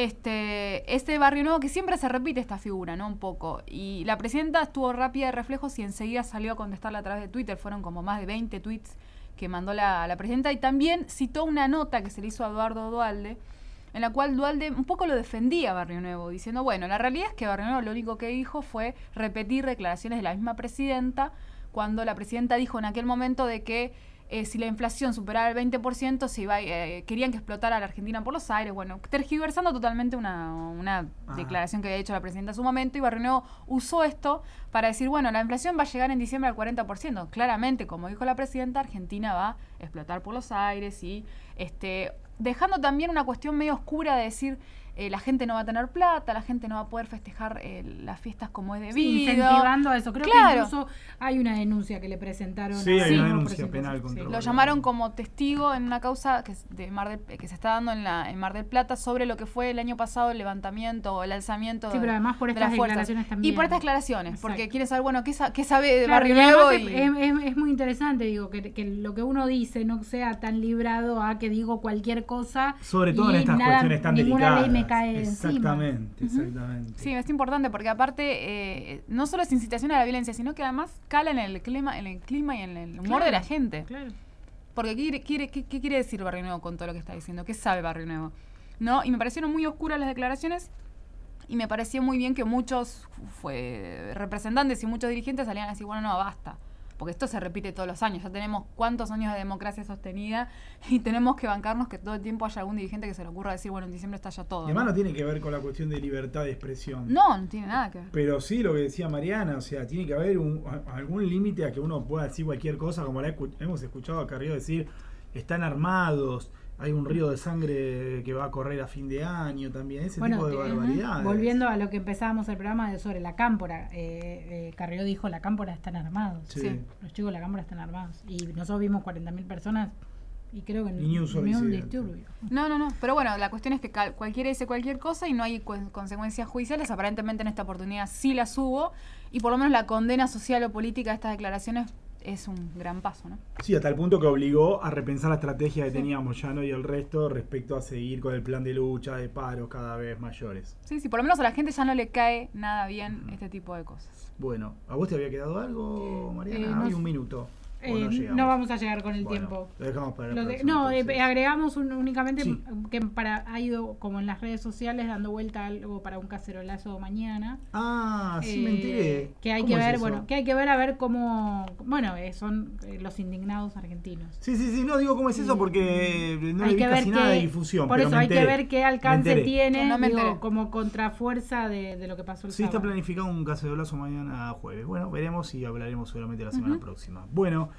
S3: Este, este Barrio Nuevo, que siempre se repite esta figura, ¿no? Un poco. Y la presidenta estuvo rápida de reflejos y enseguida salió a contestarle a través de Twitter. Fueron como más de veinte tweets que mandó la, la presidenta. Y también citó una nota que se le hizo a Eduardo Duhalde, en la cual Duhalde un poco lo defendía a Barrio Nuevo, diciendo, bueno, la realidad es que Barrio Nuevo lo único que dijo fue repetir declaraciones de la misma presidenta, cuando la presidenta dijo en aquel momento de que Eh, si la inflación superaba el veinte por ciento, se iba, eh, querían que explotara la Argentina por los aires. Bueno, tergiversando totalmente una, una
S2: Ah.
S3: declaración que había hecho la presidenta en su momento, y Barrio Nuevo usó esto para decir, bueno, la inflación va a llegar en diciembre al cuarenta por ciento. Claramente, como dijo la presidenta, Argentina va a explotar por los aires, y este dejando también una cuestión medio oscura de decir, eh, la gente no va a tener plata, la gente no va a poder festejar eh, las fiestas como es debido.
S4: Sí, incentivando a eso. Creo
S3: Claro.
S4: que incluso hay una denuncia que le presentaron.
S2: Sí,
S4: a-
S2: hay una
S4: Sí,
S2: denuncia
S4: por
S2: penal
S4: ejemplo,
S2: contra
S4: sí.
S3: Lo llamaron como testigo en una causa que, es de Mar del- que se está dando en, la, en Mar del Plata sobre lo que fue el año pasado el levantamiento o el alzamiento
S4: Sí,
S3: de,
S4: pero además por
S3: de
S4: estas
S3: las fuerzas.
S4: declaraciones también.
S3: Y por estas declaraciones, porque
S4: Exacto.
S3: quieren saber, bueno, qué, sa- qué sabe de
S4: Claro,
S3: Barrio
S4: y además
S3: Nuevo.
S4: es,
S3: y-
S4: es- es muy interesante, digo, que, que lo que uno dice no sea tan librado a que digo cualquier cosa.
S2: Sobre todo
S4: y
S2: en estas
S4: nada-
S2: cuestiones tan
S4: ninguna
S2: delicadas.
S4: ley me cae encima.
S2: Exactamente, exactamente.
S3: Sí, es importante porque aparte eh, no solo es incitación a la violencia, sino que además cala en el clima, en el clima y en el humor
S4: Claro,
S3: de la gente.
S4: Claro.
S3: Porque ¿qué quiere, quiere, qué, qué quiere decir Barrio Nuevo con todo lo que está diciendo? ¿Qué sabe Barrio Nuevo? ¿No? Y me parecieron muy oscuras las declaraciones, y me pareció muy bien que muchos fue, representantes y muchos dirigentes salían a decir, bueno, no, basta. Porque esto se repite todos los años. Ya tenemos cuántos años de democracia sostenida y tenemos que bancarnos que todo el tiempo haya algún dirigente que se le ocurra decir, bueno, en diciembre está ya todo.
S2: Y además
S3: ¿no?
S2: no tiene que ver con la cuestión de libertad de expresión.
S3: No, no tiene nada que ver.
S2: Pero sí lo que decía Mariana, o sea, tiene que haber un, a- algún límite a que uno pueda decir cualquier cosa, como la escu- hemos escuchado a Carrió decir, están armados, hay un río de sangre que va a correr a fin de año también, ese
S4: Bueno,
S2: tipo de
S4: eh,
S2: barbaridades.
S4: volviendo a lo que empezábamos el programa de sobre la cámpora, eh, eh, Carrió dijo, la cámpora están armados.
S2: Sí. Sí.
S4: Los chicos de la cámpora están armados. Y nosotros vimos cuarenta mil personas y creo que
S2: Y ni un solo
S4: ni un
S2: incidente.
S4: disturbio.
S3: No, no, no. Pero bueno, la cuestión es que cal- cualquiera dice cualquier cosa y no hay cu- consecuencias judiciales. Aparentemente en esta oportunidad sí las hubo, y por lo menos la condena social o política de estas declaraciones es un gran paso, ¿no?
S2: Sí, hasta el punto que obligó a repensar la estrategia que tenía Moyano y el resto respecto a seguir con el plan de lucha de paros cada vez mayores.
S3: Sí, sí, por lo menos a la gente ya no le cae nada bien este tipo de cosas.
S2: Bueno, ¿a vos te había quedado algo, Mariana?
S4: Eh, no
S2: Hay
S4: sé.
S2: un minuto. ¿O
S4: Eh,
S2: no llegamos?
S4: no vamos a llegar con el
S2: Bueno,
S4: tiempo.
S2: lo dejamos para la
S4: Lo de-
S2: próxima,
S4: no,
S2: entonces.
S4: eh, agregamos un- únicamente
S2: Sí.
S4: que para ha ido como en las redes sociales dando vuelta algo para un cacerolazo mañana.
S2: Ah, sí, me
S4: Eh,
S2: enteré.
S4: Que hay
S2: ¿Cómo
S4: que
S2: es
S4: ver,
S2: eso?
S4: bueno, que hay que ver a ver cómo, bueno, eh, son eh, los indignados argentinos.
S2: Sí, sí, sí, no digo cómo es eso porque no
S4: Hay
S2: le vi
S4: que
S2: casi
S4: ver
S2: nada
S4: qué-
S2: de difusión.
S4: Por
S2: pero
S4: eso
S2: me
S4: hay que
S2: enteré.
S4: ver qué
S2: Me
S4: alcance
S2: enteré.
S4: tiene,
S3: No, no me
S4: digo,
S3: enteré.
S4: como contrafuerza de, de lo que pasó el
S2: Sí, está
S4: sábado.
S2: planificado un cacerolazo mañana jueves. Bueno, veremos y hablaremos seguramente la semana
S4: Ujú.
S2: próxima. Bueno,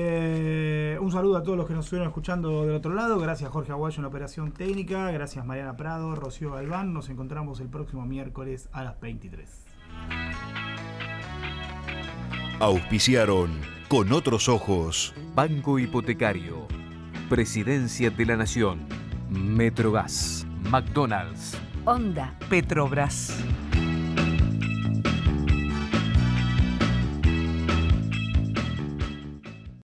S2: eh, un saludo a todos los que nos estuvieron escuchando del otro lado. Gracias Jorge Aguayo en la operación técnica. Gracias Mariana Prado, Rocío Galván. Nos encontramos el próximo miércoles a las veintitrés.
S1: Auspiciaron Con Otros Ojos.
S12: Banco Hipotecario, Presidencia de la Nación, Metrogas, McDonald's,
S15: Honda, Petrobras.